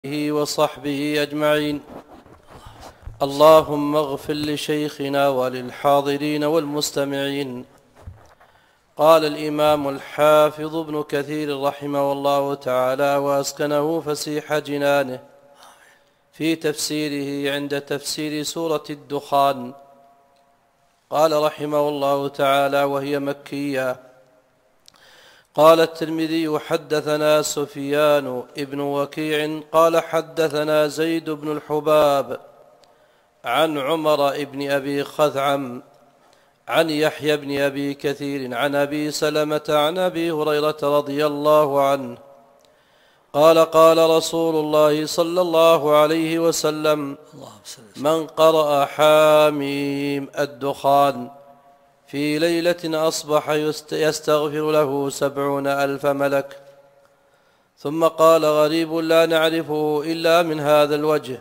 وصحبه أجمعين. اللهم اغفر لشيخنا وللحاضرين والمستمعين. قال الإمام الحافظ ابن كثير رحمه الله تعالى وأسكنه فسيح جنانه في تفسيره عند تفسير سورة الدخان، قال رحمه الله تعالى وهي مكية. قال الترمذي: حدثنا سفيان ابن وكيع قال حدثنا زيد بن الحباب عن عمر بن أبي خثعم عن يحيى بن أبي كثير عن أبي سلمة عن أبي هريرة رضي الله عنه قال: قال رسول الله صلى الله عليه وسلم: من قرأ حاميم الدخان في ليلة أصبح يستغفر له 70,000 ملك. ثم قال: غريب لا نعرفه إلا من هذا الوجه،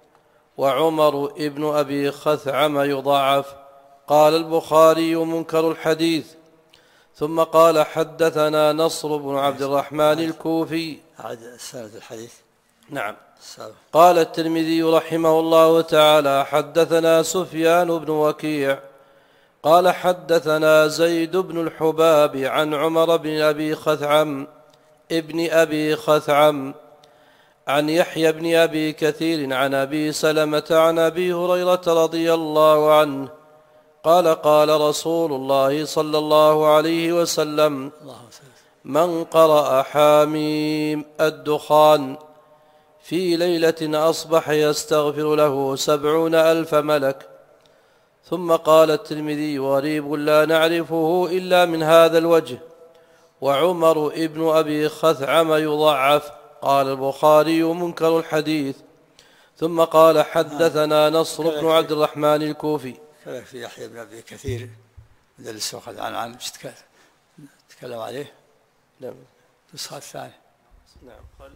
وعمر ابن أبي خثعم يضعف. قال البخاري: منكر الحديث. ثم قال: حدثنا نصر بن عبد الرحمن الكوفي. سند الحديث. نعم. قال الترمذي رحمه الله تعالى: حدثنا سفيان بن وكيع قال حدثنا زيد بن الحباب عن عمر بن أبي خثعم ابن أبي خثعم عن يحيى بن أبي كثير عن أبي سلمة عن أبي هريرة رضي الله عنه قال: قال رسول الله صلى الله عليه وسلم: من قرأ حاميم الدخان في ليلة أصبح يستغفر له 70,000 ملك. ثم قال الترمذي: غريب لا نعرفه إلا من هذا الوجه، وعمر ابن أبي خثعم يضعف. قال البخاري: منكر الحديث. ثم قال: حدثنا نصر بن عبد الرحمن الكوفي. كذلك في يحيى بن أبي كثير مدلس وقد عن تكلم عليه. نعم. النسخة الثانية. نعم.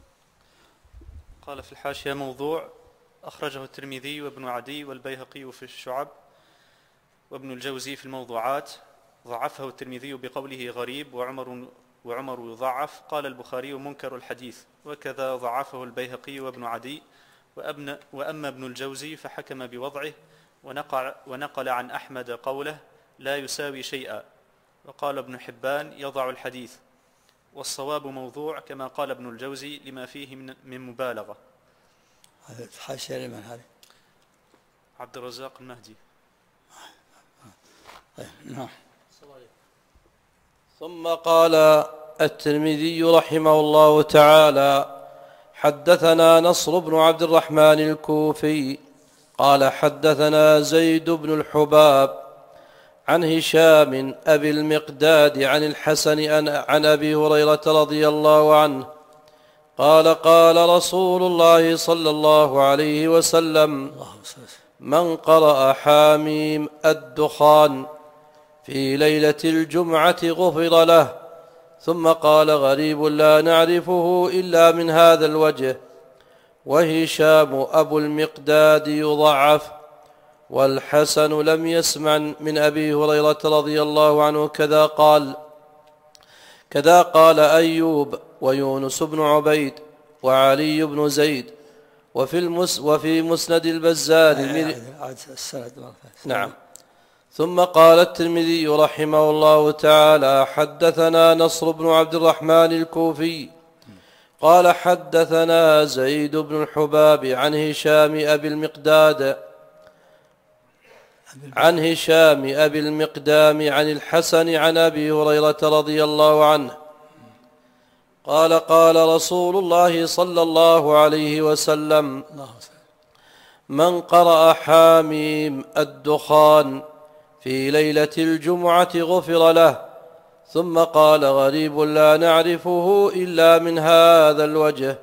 قال في الحاشية: موضوع أخرجه الترمذي وابن عدي والبيهقي في الشعب وابن الجوزي في الموضوعات، ضعفه الترمذي بقوله غريب، وعمر يضعف. قال البخاري: منكر الحديث. وكذا ضعفه البيهقي وابن عدي. وأما ابن الجوزي فحكم بوضعه ونقل عن أحمد قوله: لا يساوي شيئا. وقال ابن حبان: يضع الحديث. والصواب موضوع كما قال ابن الجوزي لما فيه من مبالغة. هذا حاشية لمن هذه؟ عبد الرزاق المهدي. نعم. ثم قال الترمذي رحمه الله تعالى: حدثنا نصر بن عبد الرحمن الكوفي قال حدثنا زيد بن الحباب عن هشام أبي المقداد عن الحسن عن أبي هريرة رضي الله عنه قال: قال رسول الله صلى الله عليه وسلم: من قرأ حاميم الدخان في ليلة الجمعة غفر له. ثم قال: غريب لا نعرفه إلا من هذا الوجه، وهشام أبو المقداد يضعف. والحسن لم يسمع من أبي هريرة رضي الله عنه كذا قال أيوب ويونس بن عبيد وعلي بن زيد وفي مسند البزار. نعم. ثم قال الترمذي رحمه الله تعالى: حدثنا نصر بن عبد الرحمن الكوفي قال حدثنا زيد بن الحباب عن هشام أبي المقدام عن الحسن عن أبي هريرة رضي الله عنه قال: قال رسول الله صلى الله عليه وسلم: من قرأ حاميم الدخان في ليلة الجمعة غفر له. ثم قال: غريب لا نعرفه إلا من هذا الوجه،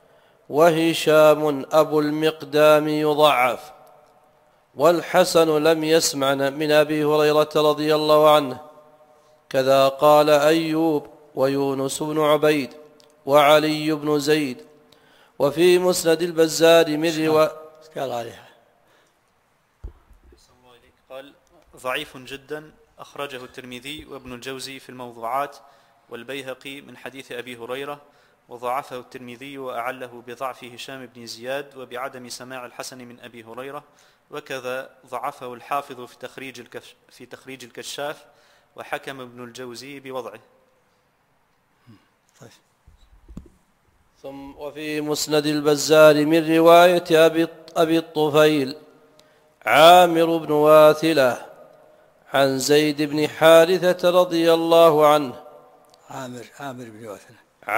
وهشام أبو المقدام يضعف. والحسن لم يسمع من أبي هريرة رضي الله عنه. كذا قال أيوب ويونس بن عبيد وعلي بن زيد. وفي مسند البزار من قال: ضعيف جدا. أخرجه الترمذي وابن الجوزي في الموضوعات والبيهقي من حديث أبي هريرة، وضعفه الترمذي وأعله بضعف هشام بن زياد وبعدم سماع الحسن من أبي هريرة، وكذا ضعفه الحافظ في تخريج الكشاف، وحكم ابن الجوزي بوضعه. طيب. ثم وفي مسند البزار من رواية أبي الطفيل عامر بن واثلة عن زيد بن حارثة رضي الله عنه. عامر بن واثلة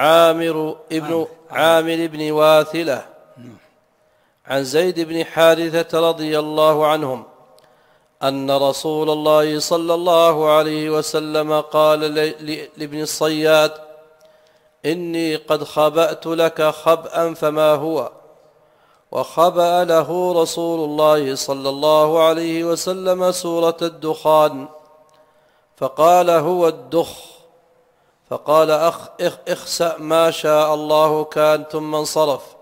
عامر بن واثلة عن زيد بن حارثة رضي الله عنهم أن رسول الله صلى الله عليه وسلم قال لابن الصياد: إني قد خبأت لك خبأ فما هو؟ وخبأ له رسول الله صلى الله عليه وسلم سورة الدخان، فقال: هو الدخ. فقال: اخسأ ما شاء الله كان، ثم انصرف.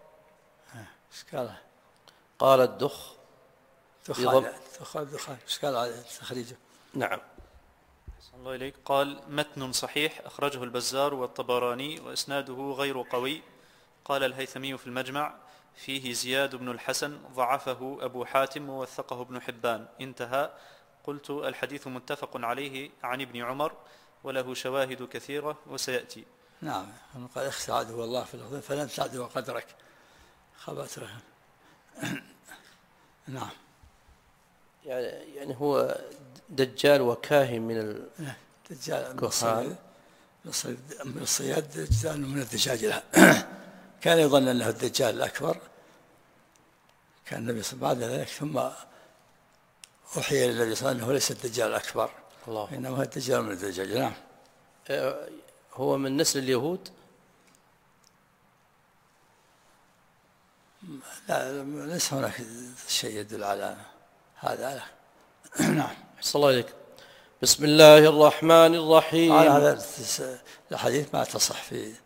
قال: الدخ دخان. اشكال على تخريجه. نعم. الله إليك. قال: متن صحيح أخرجه البزار والطبراني وإسناده غير قوي. قال الهيثمي في المجمع: فيه زياد بن الحسن ضعفه أبو حاتم ووثقه ابن حبان. انتهى. قلت: الحديث متفق عليه عن ابن عمر وله شواهد كثيرة وسيأتي. نعم. قال: اخسأ عدو الله في الأرض فلن تعدو قدرك. خبأت له. نعم. يعني هو دجال وكاهن من دجال من الصياد، دجال من الدجاجلة. كان يظن أنه الدجال الأكبر، كان النبي صلى الله عليه وسلم بعد ذلك ثم أوحي للنبي صلى الله عليه وسلم أنه ليس الدجال الأكبر، إنما هو الدجال من الدجاجلة. نعم. هو من نسل اليهود؟ لا، ليس هناك شيء يدل على هذا. نعم. أحسن الله إليك. بسم الله الرحمن الرحيم. هذا الحديث ما تصح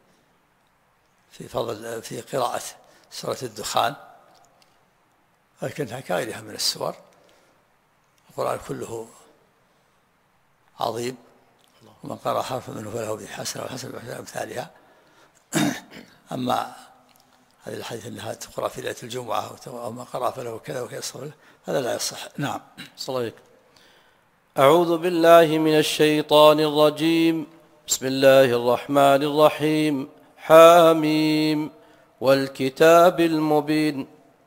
في قراءة سورة الدخان، لكنها كغيرها من السور. القرآن كله عظيم، ومن قرأ حرفا منه فله به حسنة والحسنة بعشر أمثالها. أما هذه الحديث أنها تقرأ في ليلة الجمعة أو من قرأ فله كذا وكذا صلى، هذا لا يصح. نعم. صلى الله عليك. أعوذ بالله من الشيطان الرجيم. بسم الله الرحمن الرحيم. حاميم والكتاب المبين.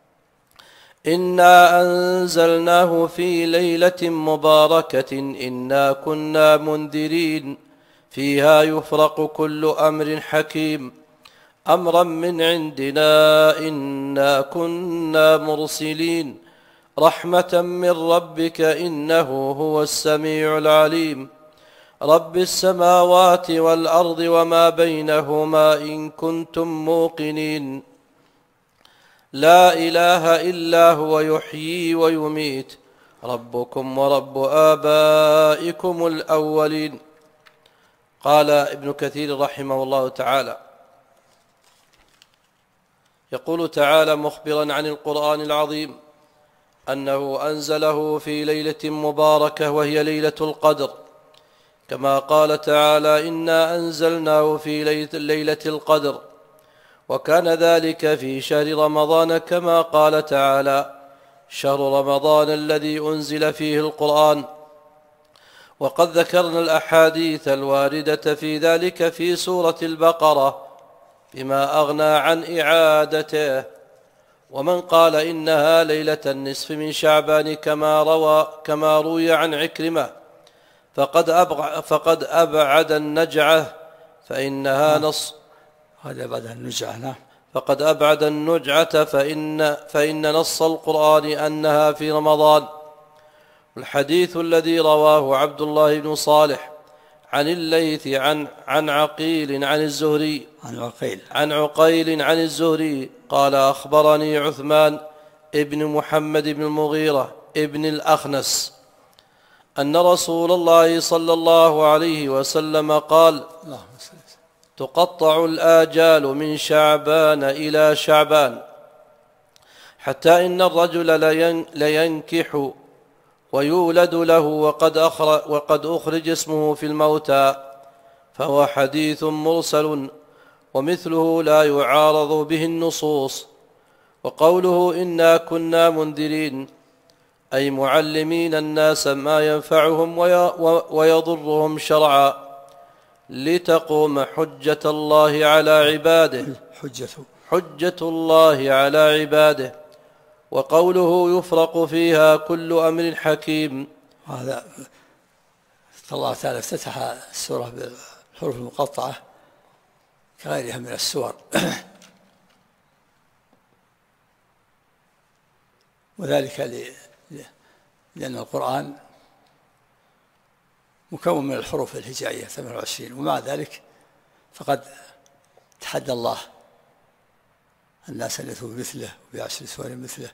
إنا أنزلناه في ليلة مباركة إنا كنا منذرين فيها يفرق كل أمر حكيم أمرا من عندنا إنا كنا مرسلين رحمة من ربك إنه هو السميع العليم رب السماوات والأرض وما بينهما إن كنتم موقنين لا إله إلا هو يحيي ويميت ربكم ورب آبائكم الأولين. قال ابن كثير رحمه الله تعالى: يقول تعالى مخبرا عن القرآن العظيم أنه أنزله في ليلة مباركة وهي ليلة القدر، كما قال تعالى: إنا أنزلناه في ليلة القدر، وكان ذلك في شهر رمضان، كما قال تعالى: شهر رمضان الذي أنزل فيه القرآن. وقد ذكرنا الأحاديث الواردة في ذلك في سورة البقرة بما أغنى عن إعادته. ومن قال إنها ليلة النصف من شعبان كما روي عن عكرمة فقد أبعد النجعة فإنها نص هذا بعد النجعة. فقد أبعد النجعة فإن نص القرآن أنها في رمضان. الحديث الذي رواه عبد الله بن صالح عن الليث عن عقيل عن الزهري عن عقيل عن الزهري قال: أخبرني عثمان ابن محمد بن المغيرة ابن الأخنس أن رسول الله صلى الله عليه وسلم قال: تقطع الآجال من شعبان إلى شعبان حتى إن الرجل لينكح ويولد له وقد أخرج اسمه في الموتى، فهو حديث مرسل ومثله لا يعارض به النصوص. وقوله إنا كنا منذرين أي معلمين الناس ما ينفعهم ويضرهم شرعا لتقوم حجة الله على عباده، حجة الله على عباده. وقوله يفرق فيها كل أمر حكيم، هذا الله تعالى افتتح السورة بالحروف المقطعة كغيرها من السور، وذلك لأن القرآن مكون من الحروف الهجائية 28، ومع ذلك فقد تحدى الله الناس أن يأتوا بمثله وب10 سور مثله.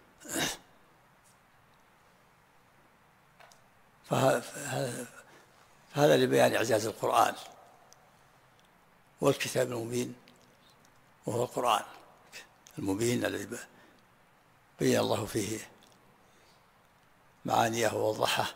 فهذا لبيان إعجاز القرآن والكتاب المبين، وهو القرآن المبين الذي بين الله فيه معانيه ووضحها.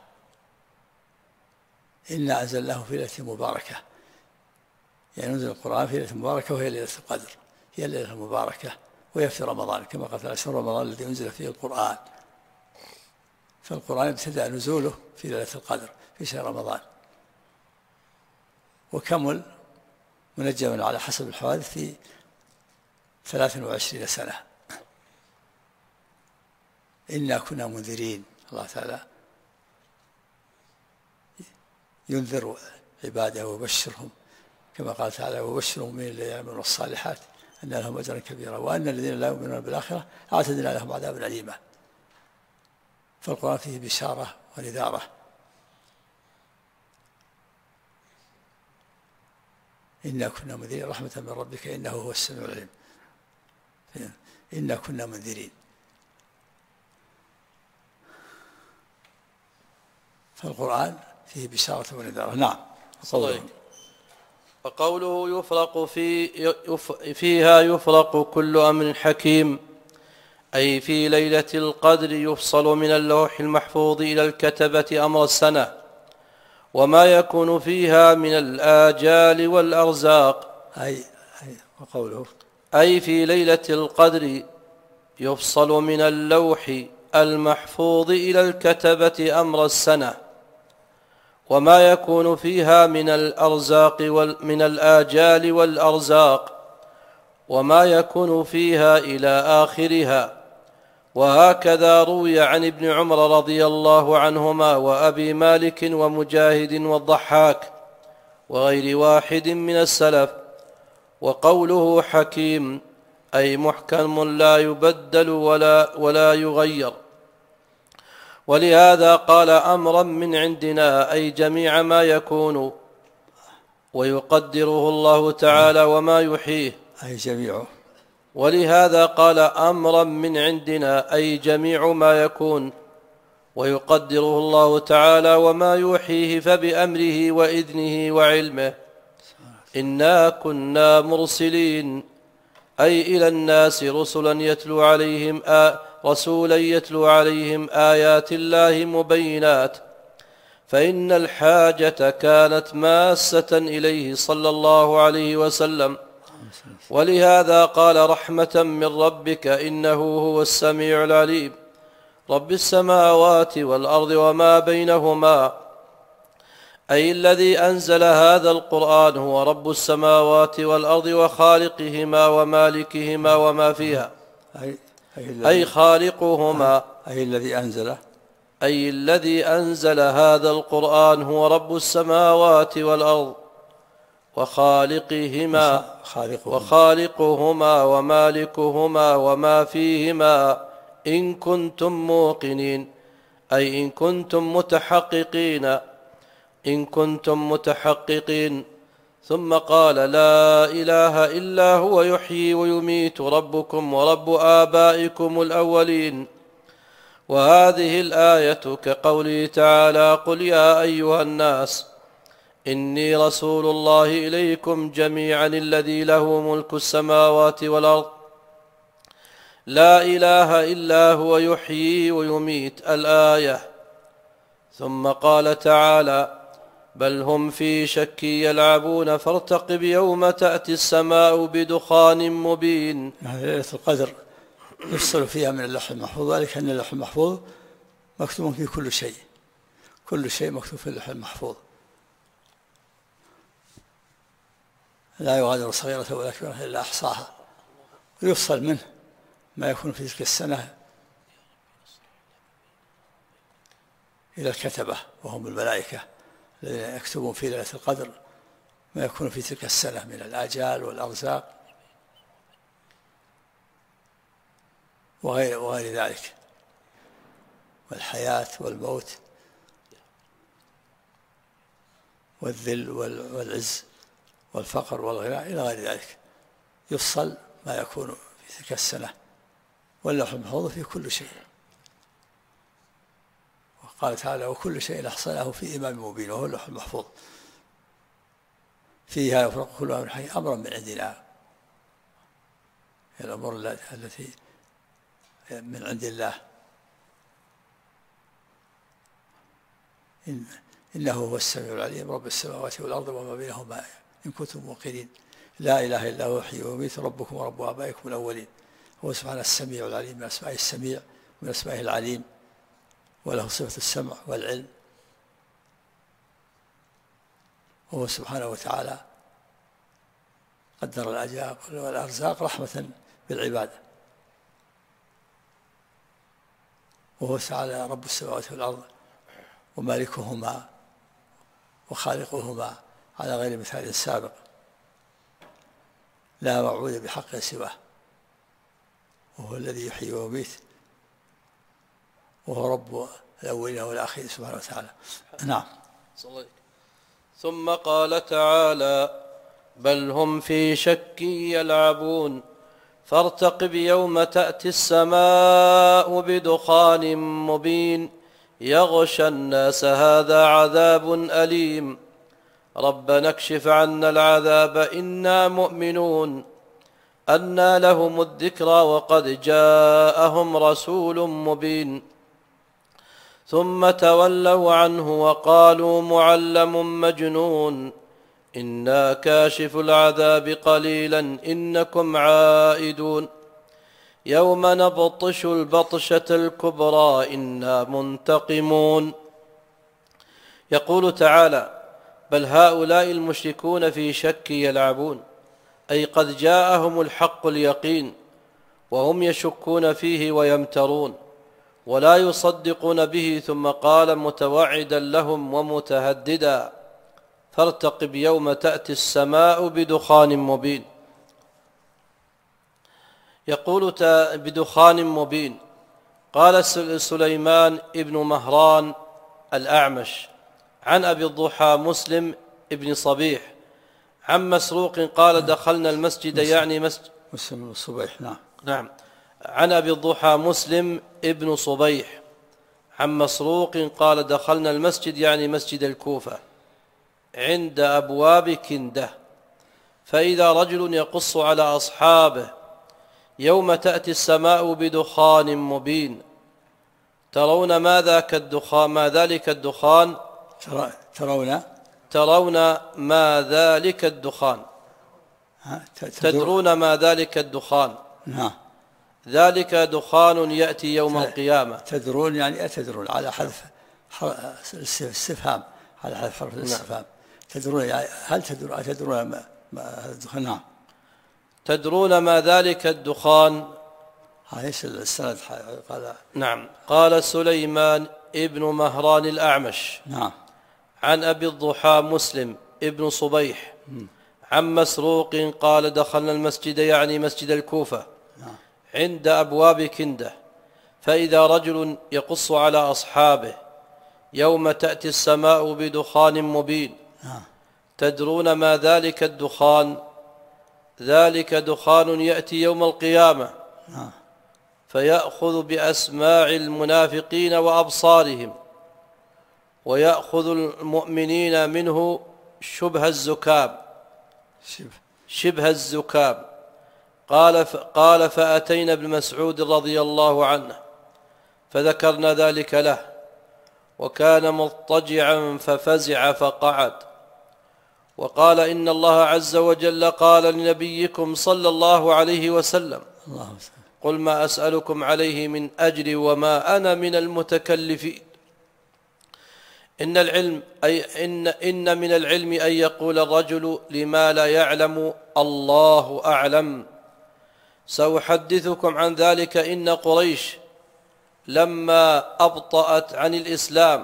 إنا أنزلناه في ليلة مباركة، يعني نزل القرآن في ليلة مباركة وهي ليلة القدر، هي الليلة المباركة، وهي في رمضان كما قال شهر رمضان الذي أنزل فيه القرآن. فالقرآن ابتدأ نزوله في ليلة القدر في شهر رمضان، وكمل منجما على حسب الحوادث في 23 سنة. إنا كنا منذرين، الله تعالى ينذر عباده ويبشرهم كما قال تعالى وبشرهم من الذين يعملون الصالحات أن لهم أجرا كبيرا وأن الذين لا يؤمنون بالآخرة أعتدنا لهم عذابا أليما. فالقرآن فيه بشارة ونذارة. إنا كنا منذرين رحمة من ربك إنه هو السميع العليم. إنا كنا منذرين، فالقرآن فيه بشارة ونذارة. نعم. وقوله يفرق فيها يفرق كل أمر حكيم أي في ليلة القدر يفصل من اللوح المحفوظ إلى الكتبة أمر السنة وما يكون فيها من الآجال والأرزاق. وقوله أي في ليلة القدر يفصل من اللوح المحفوظ إلى الكتبة أمر السنة وما يكون فيها من الأرزاق من الآجال والأرزاق وما يكون فيها إلى آخرها. وهكذا روي عن ابن عمر رضي الله عنهما وأبي مالك ومجاهد والضحاك وغير واحد من السلف. وقوله حكيم أي محكم لا يبدل ولا يغير. ولهذا قال أمرا من عندنا أي جميع ما يكون ويقدره الله تعالى وما يحييه أي جميعه. ولهذا قال أمرا من عندنا أي جميع ما يكون ويقدره الله تعالى وما يوحيه فبأمره وإذنه وعلمه. إنا كنا مرسلين أي إلى الناس رسولا يتلو عليهم آيات الله مبينات. فإن الحاجة كانت ماسة إليه صلى الله عليه وسلم، ولهذا قال رحمة من ربك إنه هو السميع العليم رب السماوات والأرض وما بينهما. أي الذي أنزل هذا القرآن هو رب السماوات والأرض وخالقهما ومالكهما وما فيها أي خالقهما. أي الذي أنزل هذا القرآن هو رب السماوات والأرض وخالقهما ومالكهما وما فيهما إن كنتم موقنين أي إن كنتم متحققين. ثم قال لا إله إلا هو يحيي ويميت ربكم ورب آبائكم الأولين. وهذه الآية كقوله تعالى قل يا أيها الناس إني رسول الله إليكم جميعا الذي له ملك السماوات والأرض لا إله إلا هو يحيي ويميت الآية. ثم قال تعالى بل هم في شك يلعبون فارتقب يوم تأتي السماء بدخان مبين. ليلة القدر يفصل فيها من اللوح المحفوظ، ذلك أن اللوح المحفوظ مكتوب فيه كل شيء، كل شيء مكتوب في اللوح المحفوظ، لا يغادر صغيرة ولا كبيرة إلا أحصاها، ويفصل منه ما يكون في تلك السنة إلى الكتبة وهم الملائكة الذين يكتبون في ليلة القدر ما يكون في تلك السنة من الآجال والأرزاق وغير ذلك، والحياة والموت والذل والعز والفقر والغنى إلى غير ذلك، يفصل ما يكون في تلك السنة، واللوح المحفوظ في كل شيء. وقال تعالى: وكل شيء أحصيناه في إمام مبين، وهو اللوح المحفوظ. فيها يفرق كل أمر حكيم أمرا من عندنا، الأمور التي من عند الله، إنه هو السميع العليم رب السماوات والأرض وما بينهما إن كنتم موقنين، لا إله إلا هو يحيي ويميت ربكم ورب آبائكم الأولين. هو سبحانه السميع العليم، من أسمائه السميع ومن أسمائه العليم، وله صفة السمع والعلم. وهو سبحانه وتعالى قدر الأجال والأرزاق رحمة بالعباد، وهو تعالى رب السماوات والأرض ومالكهما وخالقهما على غير مثال سابق، لا معبود بحق سواه، وهو الذي يحيي ويميت، وهو رب الأولين والآخرين سبحانه وتعالى. نعم. ثم قال تعالى: بل هم في شك يلعبون فارتقب يوم تأتي السماء بدخان مبين يغشى الناس هذا عذاب أليم ربنا اكشف عنا العذاب إنا مؤمنون أنى لهم الذكرى وقد جاءهم رسول مبين ثم تولوا عنه وقالوا معلم مجنون إنا كاشف العذاب قليلا إنكم عائدون يوم نبطش البطشة الكبرى إنا منتقمون. يقول تعالى: بل هؤلاء المشركون في شك يلعبون، أي قد جاءهم الحق اليقين وهم يشكون فيه ويمترون ولا يصدقون به، ثم قال متوعدا لهم ومتهددا: فارتقب يوم تأتي السماء بدخان مبين. يقول بدخان مبين. قال سليمان ابن مهران الأعمش عن أبي الضحى مسلم ابن صبيح عن مسروق قال: دخلنا المسجد، يعني مسجد مسلم بن صبيح. نعم. عن أبي الضحى مسلم ابن صبيح عن مسروق قال: دخلنا المسجد، يعني مسجد الكوفة، عند أبواب كندة، فإذا رجل يقص على أصحابه: يوم تأتي السماء بدخان مبين ترون ما ذلك الدخان ترون ما ذلك الدخان تدرون ما ذلك الدخان. ذلك دخان يأتي يوم القيامة. تدرون يعني أتدرون على حذف الاستفهام، على حذف حرف الاستفهام. تدرون يعني هل تدرون أتدرون ما الدخان؟ نعم. تدرون ما ذلك الدخان. ايش السند؟ قال نعم. قال سليمان ابن مهران الأعمش نعم عن أبي الضحى مسلم ابن صبيح عن مسروق قال: دخلنا المسجد، يعني مسجد الكوفة، عند أبواب كندة، فإذا رجل يقص على أصحابه: يوم تأتي السماء بدخان مبين تدرون ما ذلك الدخان. ذلك دخان يأتي يوم القيامة فيأخذ بأسماع المنافقين وأبصارهم ويأخذ المؤمنين منه شبه الزكام. قال فأتينا ابن مسعود رضي الله عنه فذكرنا ذلك له، وكان مضطجعا ففزع فقعد. وقال إن الله عز وجل قال لنبيكم صلى الله عليه وسلم قل ما أسألكم عليه من أجر وما أنا من المتكلفين. إن من العلم أن يقول الرجل لما لا يعلم الله أعلم. سأحدثكم عن ذلك. إن قريش لما أبطأت عن الإسلام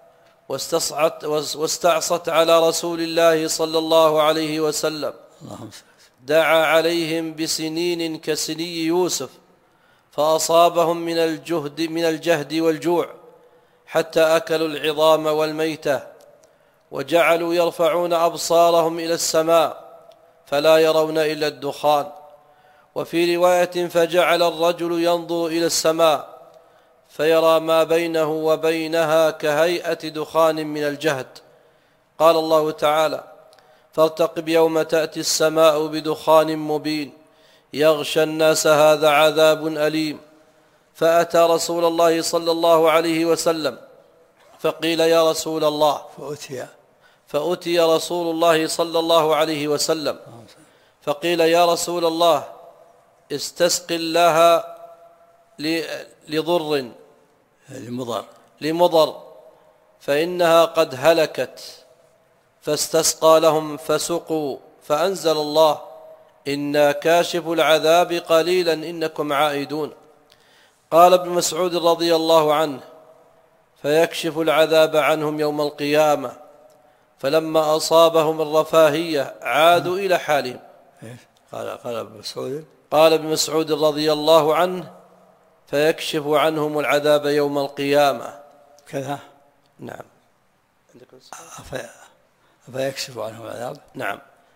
واستعصت على رسول الله صلى الله عليه وسلم دعا عليهم بسنين كسني يوسف، فأصابهم من الجهد والجوع حتى أكلوا العظام والميتة، وجعلوا يرفعون أبصارهم إلى السماء فلا يرون إلا الدخان. وفي رواية فجعل الرجل ينظر إلى السماء فيرى ما بينه وبينها كهيئة دخان من الجهد. قال الله تعالى فارتقب يوم تأتي السماء بدخان مبين يغشى الناس هذا عذاب أليم. فأتى رسول الله صلى الله عليه وسلم فقيل يا رسول الله، فأتي رسول الله صلى الله عليه وسلم فقيل يا رسول الله استسق الله لمضر فإنها قد هلكت. فاستسقى لهم فسقوا، فأنزل الله إنا كاشف العذاب قليلا إنكم عائدون. قال ابن مسعود رضي الله عنه فيكشف العذاب عنهم يوم القيامة، فلما أصابهم الرفاهية عادوا إلى حالهم. قال ابن مسعود رضي الله عنه فيكشف عنهم العذاب يوم القيامة كذا. نعم. فيكشف عنهم العذاب. نعم.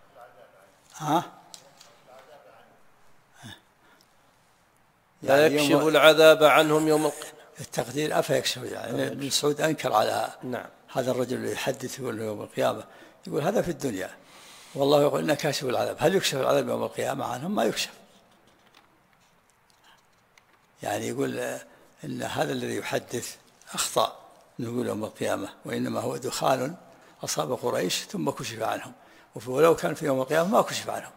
فيكشف العذاب عنهم يوم القيامة. التقدير أفيكشف، يعني ابن مسعود أنكر على نعم. هذا الرجل اللي يحدث يقول يوم القيامة، يقول هذا في الدنيا والله يقول إنه كاشف العذاب. هل يكشف العذاب يوم القيامة عنهم؟ ما يكشف. يعني يقول إن هذا الذي يحدث أخطأ نقول يوم القيامة، وإنما هو دخان أصاب قريش ثم كشف عنهم، ولو كان في يوم القيامة ما كشف عنهم.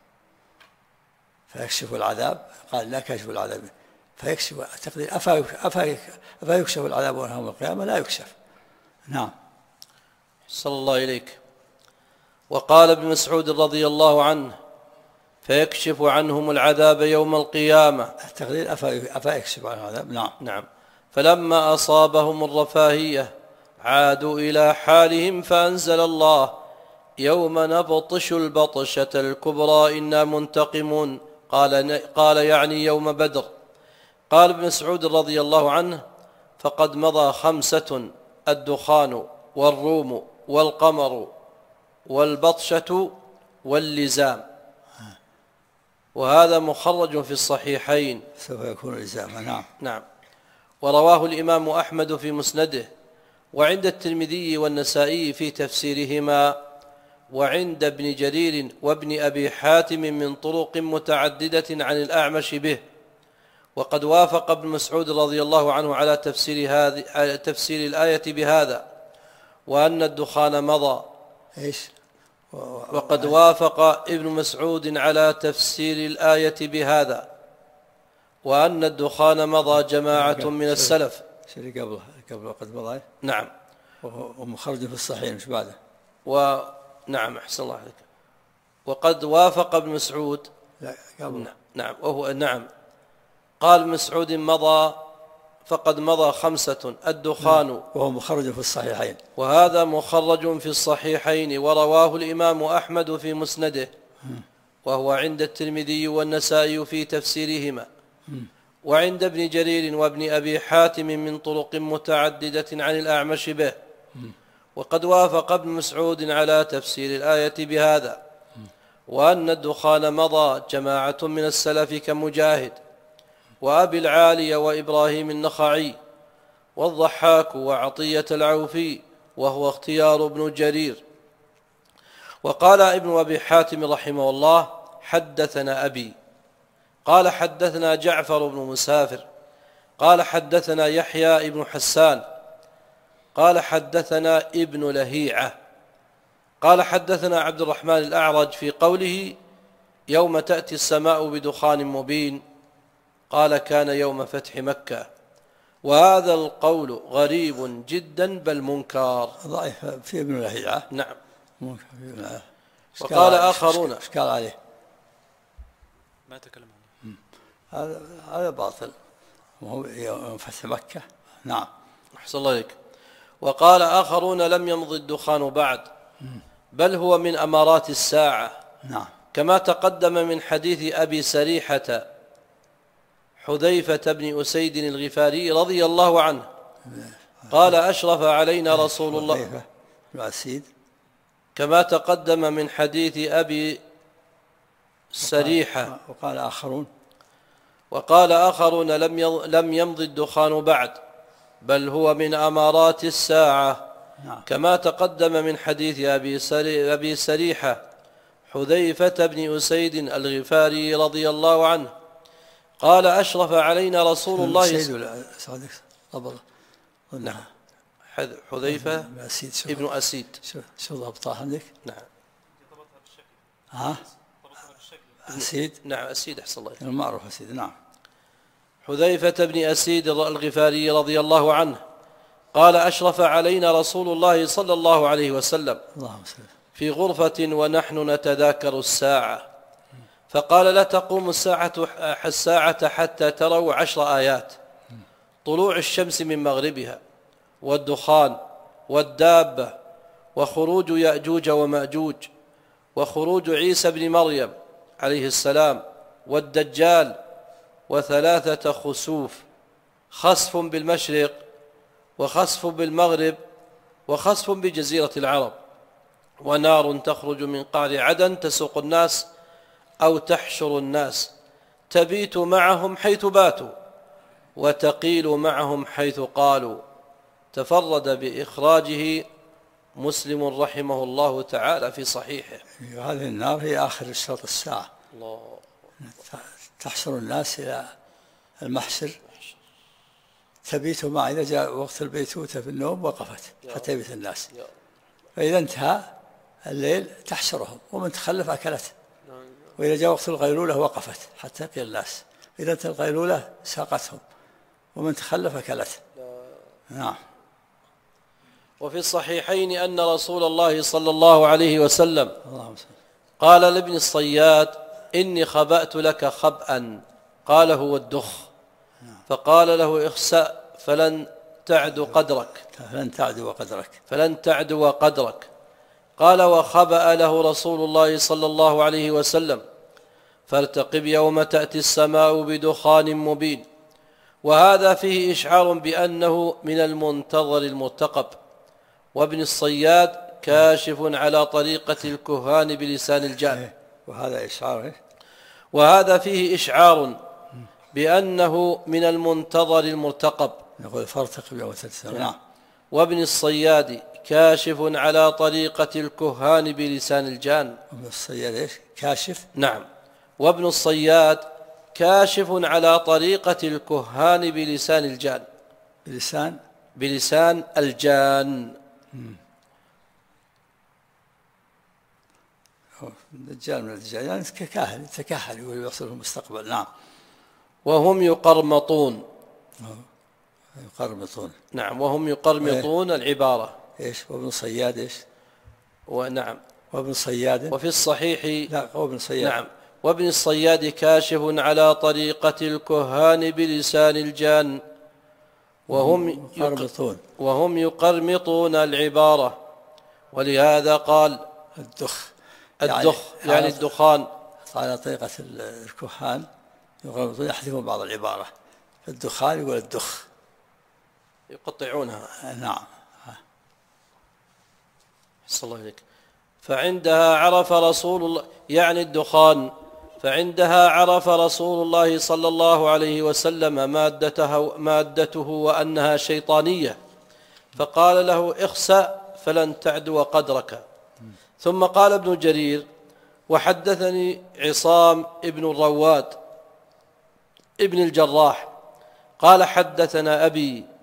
فيكشف العذاب، قال لا كاشف العذاب، فيكشف التقدير أفا يكشف العذاب يوم القيامة؟ لا يكشف. نعم. صلى الله إليك. وقال ابن مسعود رضي الله عنه فيكشف عنهم العذاب يوم القيامة. التقدير أفا يكشف عنهم العذاب. نعم. نعم. فلما أصابهم الرفاهية عادوا إلى حالهم، فأنزل الله يوم نبطش البطشة الكبرى إنا منتقمون. قال يعني يوم بدر. قال ابن مسعود رضي الله عنه فقد مضى 5: الدخان والروم والقمر والبطشة واللزام. وهذا مخرج في الصحيحين. سوف يكون اللزام. نعم. نعم. ورواه الإمام أحمد في مسنده، وعند الترمذي والنسائي في تفسيرهما، وعند ابن جرير وابن أبي حاتم من طرق متعددة عن الأعمش به. وقد وافق ابن مسعود رضي الله عنه على تفسير الآية بهذا، وأن الدخان مضى. وقد وافق ابن مسعود على تفسير الآية بهذا، وأن الدخان مضى جماعة من السلف. قبل قد مضى. نعم. ومخرج في الصحيح مش بعده. نعم. أحسن الله عليك. وقد وافق ابن مسعود. لا قبل. نعم. وهو نعم. قال مسعود مضى، فقد مضى 5: الدخان. وهو مخرج في الصحيحين. وهذا مخرج في الصحيحين، ورواه الإمام أحمد في مسنده، وهو عند الترمذي والنسائي في تفسيرهما، وعند ابن جرير وابن أبي حاتم من طرق متعددة عن الأعمش به. وقد وافق ابن مسعود على تفسير الآية بهذا، وأن الدخان مضى جماعة من السلف كمجاهد وأبي العالي وإبراهيم النخعي والضحاك وعطية العوفي، وهو اختيار ابن جرير. وقال ابن أبي حاتم رحمه الله حدثنا أبي قال حدثنا جعفر بن مسافر قال حدثنا يحيى بن حسان قال حدثنا ابن لهيعة قال حدثنا عبد الرحمن الأعرج في قوله يوم تأتي السماء بدخان مبين قال كان يوم فتح مكة، وهذا القول غريب جدا بل منكر. ضعيف في ابن لهيعة. نعم منكر في ابن لهيعة. وقال آخرون اشكال عليه ما تكلم عنه. هذا باطل وهو يوم فتح مكة. نعم. أحسن الله إليك. وقال آخرون لم يمض الدخان بعد بل هو من أمارات الساعة. نعم. كما تقدم من حديث أبي سريحة حذيفة بن أسيد الغفاري رضي الله عنه قال أشرف علينا رسول الله. كما تقدم من حديث أبي سريحة. وقال آخرون لم يمض الدخان بعد بل هو من أمارات الساعة. كما تقدم من حديث أبي سريحة حذيفة بن أسيد الغفاري رضي الله عنه قال أشرف علينا رسول الله نعم حذيفة ابن أسيد. شو ضبطها عندك؟ نعم أسيد. نعم أسيد. أحسن الله المعروف أسيد. نعم. حذيفة بن أسيد الغفاري رضي الله عنه قال أشرف علينا رسول الله صلى الله عليه وسلم في غرفة ونحن نتذاكر الساعة فقال لا تقوم الساعة حتى تروا 10 آيات: طلوع الشمس من مغربها، والدخان، والدابة، وخروج يأجوج ومأجوج، وخروج عيسى بن مريم عليه السلام، والدجال، و3 خسوف: خسف بالمشرق، وخسف بالمغرب، وخسف بجزيرة العرب، ونار تخرج من قعر عدن تسوق الناس أو تحشر الناس، تبيت معهم حيث باتوا وتقيل معهم حيث قالوا. تفرد بإخراجه مسلم رحمه الله تعالى في صحيحه. هذه النار هي آخر شرط الساعة. الله. تحشر الناس إلى المحشر، تبيت مع إذا جاء وقت البيتوتة في النوم وقفت حتى يبيت الناس، فإذا انتهى الليل تحشرهم، ومن تخلف أكلته، وإذا جاء وقت القيلولة وقفت حتى يقيل الناس، إذا انتهى القيلولة ساقتهم، ومن تخلف أكلته. نعم. وفي الصحيحين أن رسول الله صلى الله عليه وسلم قال لابن الصياد: إني خبأت لك خبأ، قال هو الدخ، فقال له: اخسأ فلن تعد قدرك. قال: وخبأ له رسول الله صلى الله عليه وسلم: فارتقب يوم تأتي السماء بدخان مبين. وهذا فيه إشعار بأنه من المنتظر المرتقب. وابن الصياد كاشف على طريقة الكهان بلسان الجان. وهذا فيه إشعار بأنه من المنتظر المرتقب. نقول فارتقب يوم تأتي السماء. وابن الصياد كاشف على طريقة الكهان بلسان الجان. وابن الصياد إيش؟ كاشف. نعم. وابن الصياد كاشف على طريقة الكهان بلسان الجان. بلسان الجان. الدجال من الدجال يعني ككاهن يتكهن يقول يوصل المستقبل. نعم. وهم يقرمطون. نعم. وهم يقرمطون العبارة. إيش؟ وابن صياد إيش؟ ونعم. وابن صياد. وفي الصحيح. لا وابن صياد. نعم. وابن الصياد كاشف على طريقة الكهان بلسان الجان. وهم يقرمطون العبارة. ولهذا قال الدخ يعني الدخان. على طريقة الكهان يقرمطون، يحذفون بعض العبارة. الدخان يقول الدخ، يقطعونها. نعم. صلى الله عليك. فعندها عرف رسول الله يعني الدخان. فعندها عرف رسول الله صلى الله عليه وسلم مادته وأنها شيطانية، فقال له: اخسأ فلن تعدو قدرك. ثم قال ابن جرير: وحدثني عصام ابن الرواد ابن الجراح قال: حدثنا أبي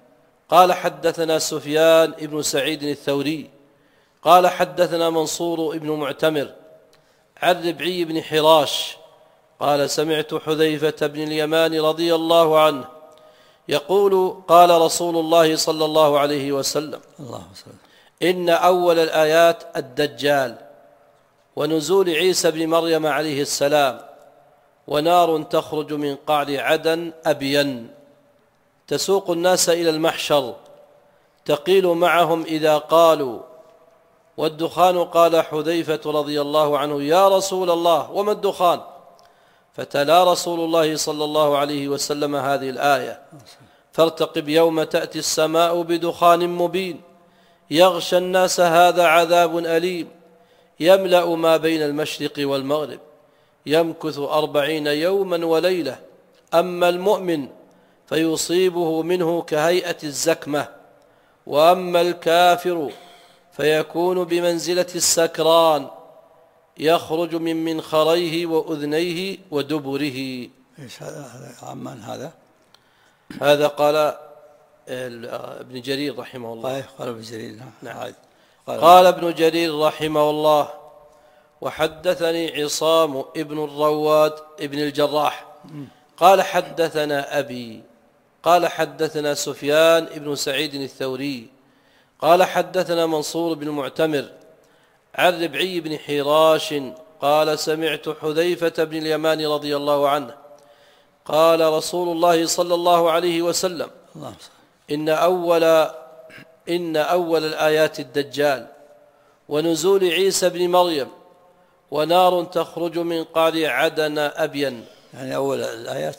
قال حدثنا سفيان بن سعيد الثوري قال حدثنا منصور بن معتمر عن ربعي بن حراش قال سمعت حذيفة بن اليمان رضي الله عنه يقول قال رسول الله صلى الله عليه وسلم إن أول الآيات الدجال ونزول عيسى بن مريم عليه السلام ونار تخرج من قعر عدن أبين تسوق الناس إلى المحشر تقيل معهم إذا قالوا والدخان قال حذيفة رضي الله عنه يا رسول الله وما الدخان فتلا رسول الله صلى الله عليه وسلم هذه الآية فارتقب يوم تأتي السماء بدخان مبين يغشى الناس هذا عذاب أليم يملأ ما بين المشرق والمغرب يمكث 40 يوما وليلة أما المؤمن فيصيبه منه كهيئة الزكمة وأما الكافر فيكون بمنزلة السكران يخرج من منخريه وأذنيه ودبره. ايش هذا عمان هذا قال ابن جرير رحمه الله. قال ابن جرير نعم. قال ابن جرير رحمه الله وحدثني عصام ابن الرواد ابن الجراح قال حدثنا أبي قال حدثنا سفيان ابن سعيد الثوري قال حدثنا منصور بن معتمر عن ربعي بن حراش قال سمعت حذيفة بن اليمان رضي الله عنه قال رسول الله صلى الله عليه وسلم إن أول الآيات الدجال ونزول عيسى بن مريم ونار تخرج من قعر عدن أبين. يعني أول الآيات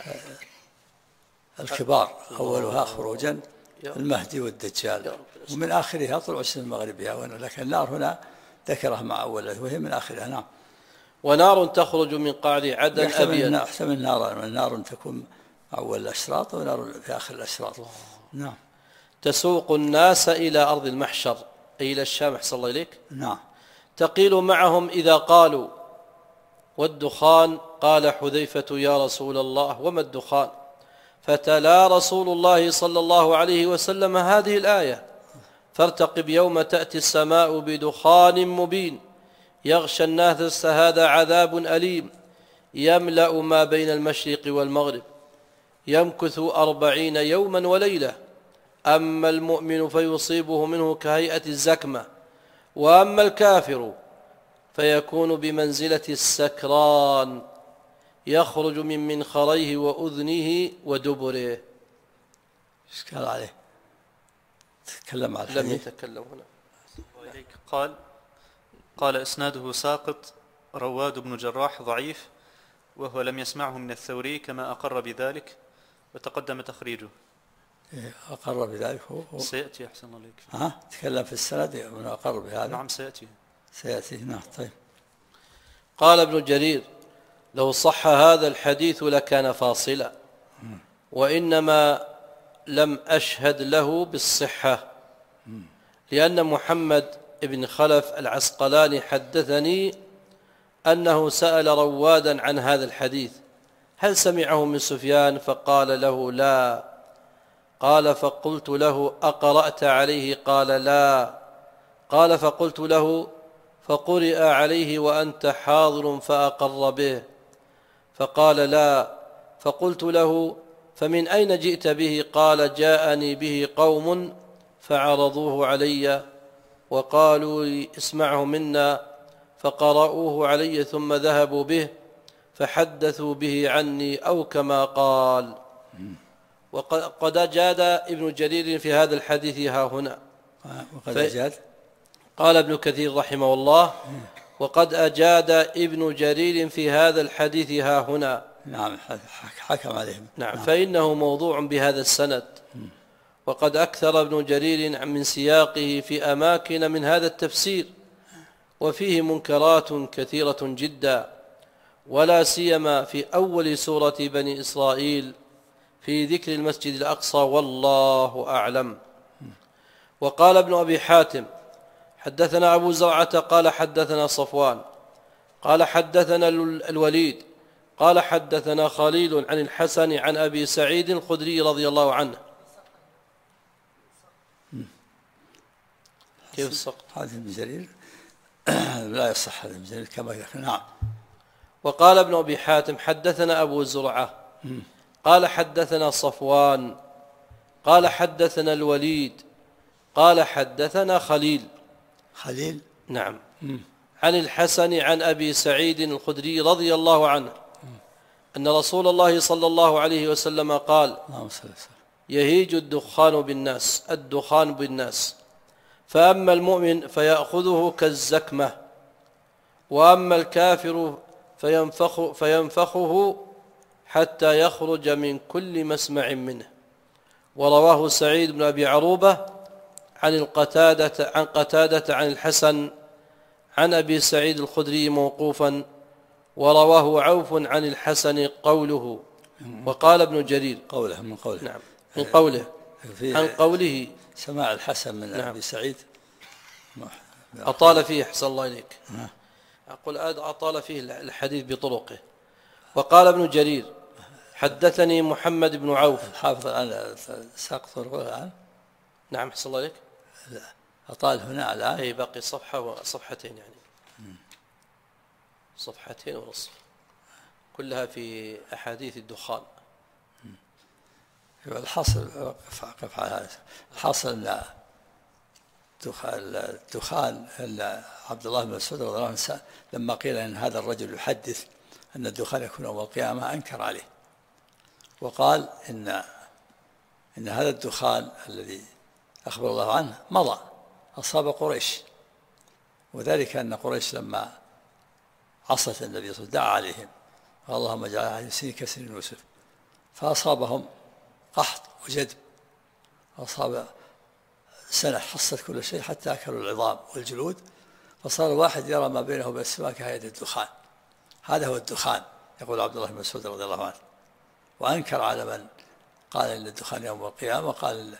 الكبار أولها خروجا المهدي والدجال ومن آخرها طلوع الشمس المغربية لكن النار هنا ذكرها مع أولها وهي من آخرها. نعم. ونار تخرج من قعر عدن أبين. يحتمل نار تكون أول الأشراط ونار في آخر الأشراط. نعم. تسوق الناس إلى أرض المحشر أي إلى الشام أحسن الله إليك. نعم. تقيل معهم إذا قالوا والدخان قال حذيفة يا رسول الله وما الدخان فتلا رسول الله صلى الله عليه وسلم هذه الآية فارتقب يوم تأتي السماء بدخان مبين يغشى الناس هذا عذاب أليم يملأ ما بين المشرق والمغرب يمكث 40 يوما وليلة أما المؤمن فيصيبه منه كهيئة الزكمة وأما الكافر فيكون بمنزلة السكران يخرج من منخريه وأذنه ودبره. إشكال عليه تكلم على لم يتكلم هنا. قال إسناده ساقط رواد بن جراح ضعيف وهو لم يسمعه من الثوري كما أقر بذلك وتقدم تخريجه. أقر بذلك هو سيأتي أحسن الله عليك. تكلم في السند من أقر بهذا. نعم سيأتي. نعم. طيب. قال ابن جرير لو صح هذا الحديث لكان فاصلا وإنما لم أشهد له بالصحة لأن محمد بن خلف العسقلاني حدثني أنه سأل روادا عن هذا الحديث هل سمعه من سفيان فقال له لا قال فقلت له أقرأت عليه قال لا قال فقلت له فقرئ عليه وأنت حاضر فأقر به فقال لا فقلت له فمن أين جئت به قال جاءني به قوم فعرضوه علي وقالوا لي اسمعه منا فقرأوه علي ثم ذهبوا به فحدثوا به عني أو كما قال. وقد أجاد ابن جرير في هذا الحديث ها هنا. وقد أجاد قال ابن كثير رحمه الله وقد أجاد ابن جرير في هذا الحديث ها هنا. نعم. حكم عليهم. نعم. فإنه موضوع بهذا السند وقد أكثر ابن جرير من سياقه في أماكن من هذا التفسير وفيه منكرات كثيرة جدا ولا سيما في أول سورة بني إسرائيل في ذكر المسجد الأقصى والله أعلم. وقال ابن أبي حاتم حدثنا أبو زرعة قال حدثنا صفوان قال حدثنا الوليد قال حدثنا خليل عن الحسن عن أبي سعيد الخدري رضي الله عنه كيف السقط؟ حديث ابن جرير لا يصح هذا ابن جرير كما ذكر. نعم. وقال ابن أبي حاتم حدثنا أبو زرعة قال حدثنا صفوان قال حدثنا الوليد قال حدثنا خليل نعم عن الحسن عن أبي سعيد الخدري رضي الله عنه أن رسول الله صلى الله عليه وسلم قال يهيج الدخان بالناس فأما المؤمن فيأخذه كالزكمة وأما الكافر فينفخه حتى يخرج من كل مسمع منه. ورواه سعيد بن أبي عروبة عن قتادة عن الحسن عن أبي سعيد الخدري موقوفا، ورواه عوف عن الحسن قوله. وقال ابن جرير من قوله نعم من قوله عن قوله سماع الحسن من نعم. أبي سعيد أطال فيه أحسن الله إليك أقول أطال فيه الحديث بطرقه. وقال ابن جرير حدثني محمد بن عوف حافظ على ساق طرقه الآن. نعم أحسن الله إليك. لا أطال هنا الآن أي باقي صفحة وصفحتين يعني صفحتين ونصف كلها في أحاديث الدخان. الحاصل وقف على هذا. الحاصل أن الدخان عبد الله بن مسعود رضي الله عنه لما قيل أن هذا الرجل يحدث أن الدخان يكون يوم القيامة أنكر عليه وقال إن هذا الدخان الذي أخبر الله عنه مضى أصاب قريش، وذلك أن قريش لما عصت النبي صلى الله عليه وسلم دعا عليهم قال اللهم اجعل عليهم سنين كسن يوسف، فأصابهم قحط وجدب، أصاب سنة حصت كل شيء حتى أكلوا العظام والجلود، فصار الواحد يرى ما بينه وبين السماء كهيئة الدخان. هذا هو الدخان يقول عبد الله بن مسعود رضي الله عنه. وأنكر على من قال إن الدخان يوم القيامة، وقال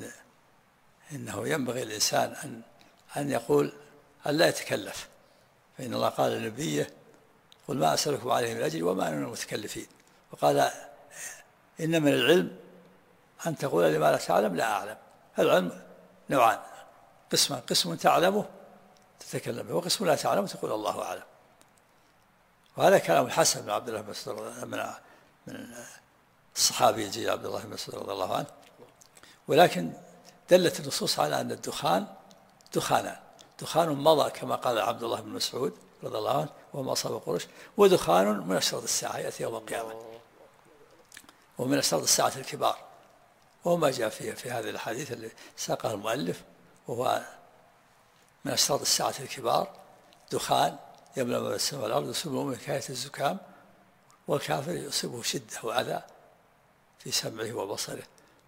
إنه ينبغي الإنسان أن يقول أن لا يتكلف، فإن الله قال لنبيه قل ما أسألكم عليه من أجر وما أنا من المتكلفين، وقال إن من العلم أن تقول لما لا تعلم لا أعلم. العلم نوعان، قسم تعلمه تتكلم به، وقسم لا تعلمه تقول الله أعلم. وهذا كلام الحسن بن عبد الله بن مسعود من الصحابي الجليل عبد الله بن مسعود رضي الله عنه. ولكن دلت النصوص على أن الدخان دخان مضى كما قال عبد الله بن مسعود رضي الله عنه وما أصاب قريش، ودخان من أشراط الساعة يأتي يوم القيامة، ومن أشراط الساعة الكبار، وما جاء في هذه الحديث اللي ساقه المؤلف، وهو من أشراط الساعة الكبار دخان يملأ ما السماء والأرض، يصيب المؤمن كهيئة الزكام، والكافر يصيبه شدة وأذى في سمعه وبصره،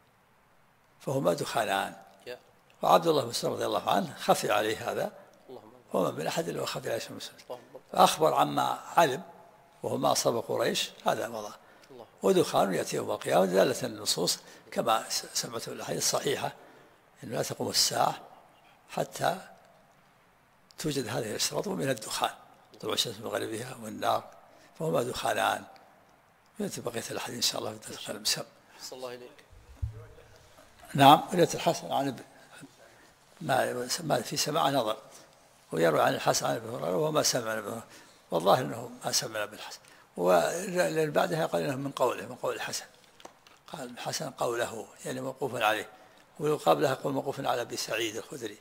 فهما دخانان. وعبد الله بن مسعود رضي الله عنه خفي عليه هذا، وما من أحد إلا وخفي عليه مسعود، فأخبر عما علم وهو ما أصاب قريش هذا مضى. ودخان يأتي يوم القيامة، دلالة النصوص كما سمعت الأحاديث الصحيحة أنه لا تقوم الساعة حتى توجد هذه الأشراط، ومن الدخان طلوع الشمس من مغربها والنار، فهما دخانان. يأتي بقية الحديث إن شاء الله في الدرس القادم. صلى الله إليك. نعم. وليت الحسن عن ما في سماع نظر، ويروي عن الحسن عن ابن هريرة وما سمع ابن هريرة، والله انه ما سمع بالحسن. واللي بعدها قال انه من قول الحسن، قال الحسن قوله يعني موقوف عليه، وقبلها قول موقوف على ابي سعيد الخدري.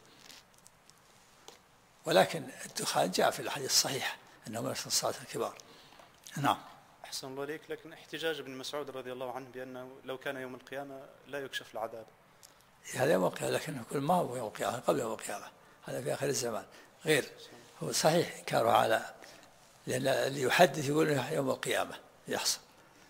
ولكن الدخان جاء في الاحاديث الصحيحه انه من الصلاه الكبار. نعم. أحسن الله إليك. لكن احتجاج ابن مسعود رضي الله عنه بأنه لو كان يوم القيامة لا يكشف العذاب، هذا يوم القيامة، لكنه كل ما هو يوم القيامة، قبل يوم القيامة، هذا في آخر الزمان غير. هو صحيح إنكاره على، لأن اللي يحدث يقول إنه يوم القيامة يحصل،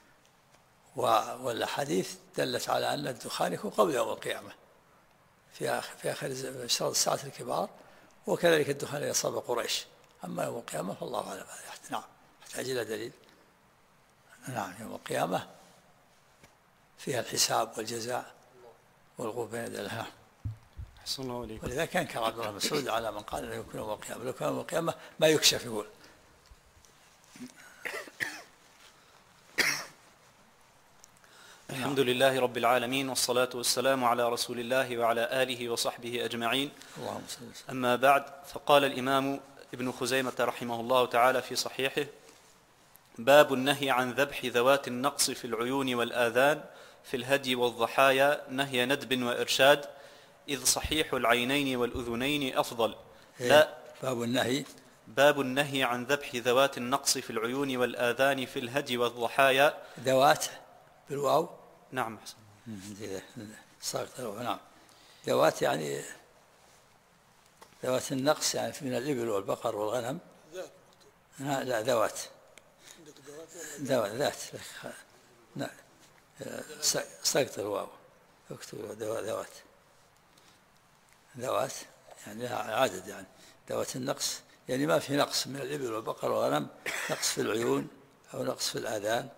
والحديث دلت على أن الدخان يكون قبل يوم القيامة في آخر أشراط الساعة الكبار، وكذلك الدخان يصاب قريش. أما يوم القيامة فالله أعلم. نعم، يحتاج إلى دليل. نعم، يوم القيامة فيها الحساب والجزاء والوقوف بين يدي الله. أحسن الله إليك. ولذا كان عبد الله بن مسعود على من قال انه يكون يوم القيامة، لو كان يوم القيامة ما يكشف يقول. الحمد الحمد لله رب العالمين، والصلاة والسلام على رسول الله وعلى آله وصحبه أجمعين. اللهم صل وسلم. أما بعد، فقال الإمام ابن خزيمة رحمه الله تعالى في صحيحه: باب النهي عن ذبح ذوات النقص في العيون والآذان في الهدي والضحايا نهي ندب وإرشاد، إذ صحيح العينين والأذنين أفضل. لا باب النهي عن ذبح ذوات النقص في العيون والآذان في الهدي والضحايا. ذوات بالواو؟ نعم حسن. نعم. ذوات يعني ذوات النقص يعني من الإبل والبقر والغنم. لا ذوات ذات. نعم. سقط الواو، اكتب ذوات يعني عدد، يعني ذوات النقص يعني ما في نقص من الإبل والبقر والغنم، نقص في العيون أو نقص في الآذان.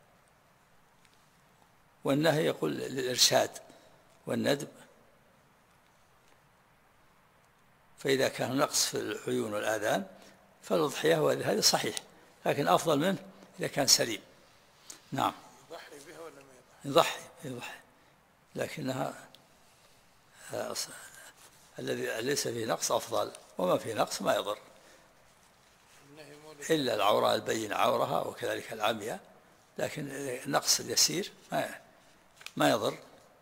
والنهي يقول للإرشاد والندب، فإذا كان نقص في العيون والآذان فالأضحية هذا صحيح، لكن أفضل منه إذا كان سليم. نعم. يضحي بها ولا ما يضحي، لكنها الذي ليس فيه نقص أفضل، وما فيه نقص ما يضر، إلا العورة البين عورها وكذلك العمية، لكن النقص اليسير ما يضر.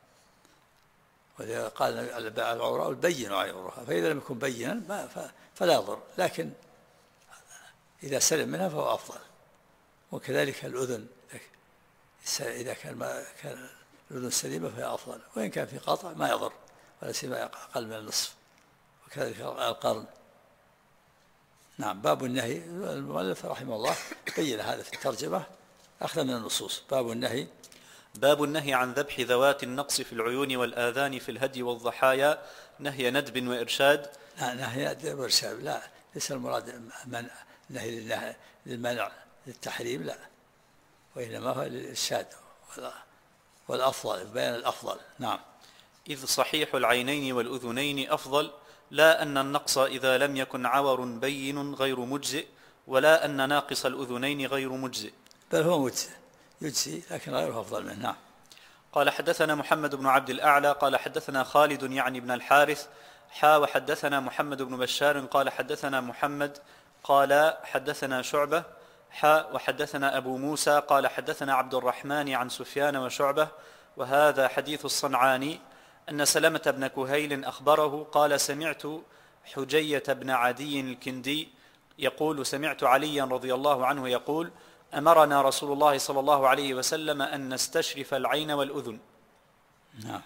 ولذا قال العورة البين عورها، فإذا لم يكن بينا فلا يضر، لكن إذا سلم منها فهو أفضل. وكذلك الأذن، إذا كان الأذن سليمة فهي أفضل، وإن كان في قطع ما يضر، ولا سيما أقل من النصف. وكذلك القرن. نعم. باب النهي، المؤلف رحمه الله بين هذا في الترجمة أخذ من النصوص. باب النهي عن ذبح ذوات النقص في العيون والآذان في الهدي والضحايا نهي ندب وإرشاد. لا، نهي ندب وإرشاد لا، ليس المراد نهي للمنع للتحريم، لا، وإنما هو للإرشاد والأفضل، بيان الأفضل. نعم. إذ صحيح العينين والأذنين أفضل، لا أن النقص إذا لم يكن عور بين غير مجزئ، ولا أن ناقص الأذنين غير مجزئ، بل هو يجزي لكن غيره أفضل منه. نعم. قال حدثنا محمد بن عبد الأعلى قال حدثنا خالد يعني بن الحارث وحدثنا محمد بن بشار قال حدثنا محمد قال حدثنا شعبة وحدثنا أبو موسى قال حدثنا عبد الرحمن عن سفيان وشعبة، وهذا حديث الصنعاني، أن سلمة بن كهيل أخبره قال: سمعت حجية بن عدي الكندي يقول: سمعت عليا رضي الله عنه يقول: أمرنا رسول الله صلى الله عليه وسلم أن نستشرف العين والأذن. نعم.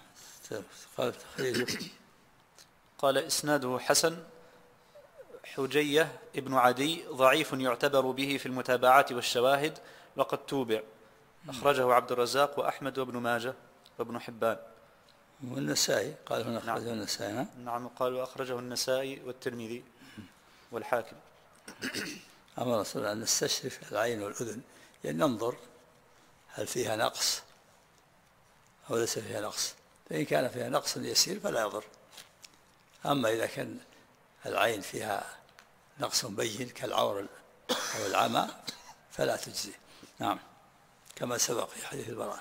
قال: إسناده حسن. حجية ابن عدي ضعيف يعتبر به في المتابعات والشواهد، وقد توبع. أخرجه عبد الرزاق وأحمد وابن ماجه وابن حبان والنسائي. قال هنا أخرجه النسائي. نعم، قال وأخرجه النسائي والترمذي والحاكم. أمر رسول الله أن نستشرف العين والأذن، يعني ننظر هل فيها نقص أو ليس فيها نقص، فإن كان فيها نقص يسير فلا يضر. أما إذا كان العين فيها نقص بين كالعور أو العمى فلا تجزي. نعم، كما سبق في حديث البراء.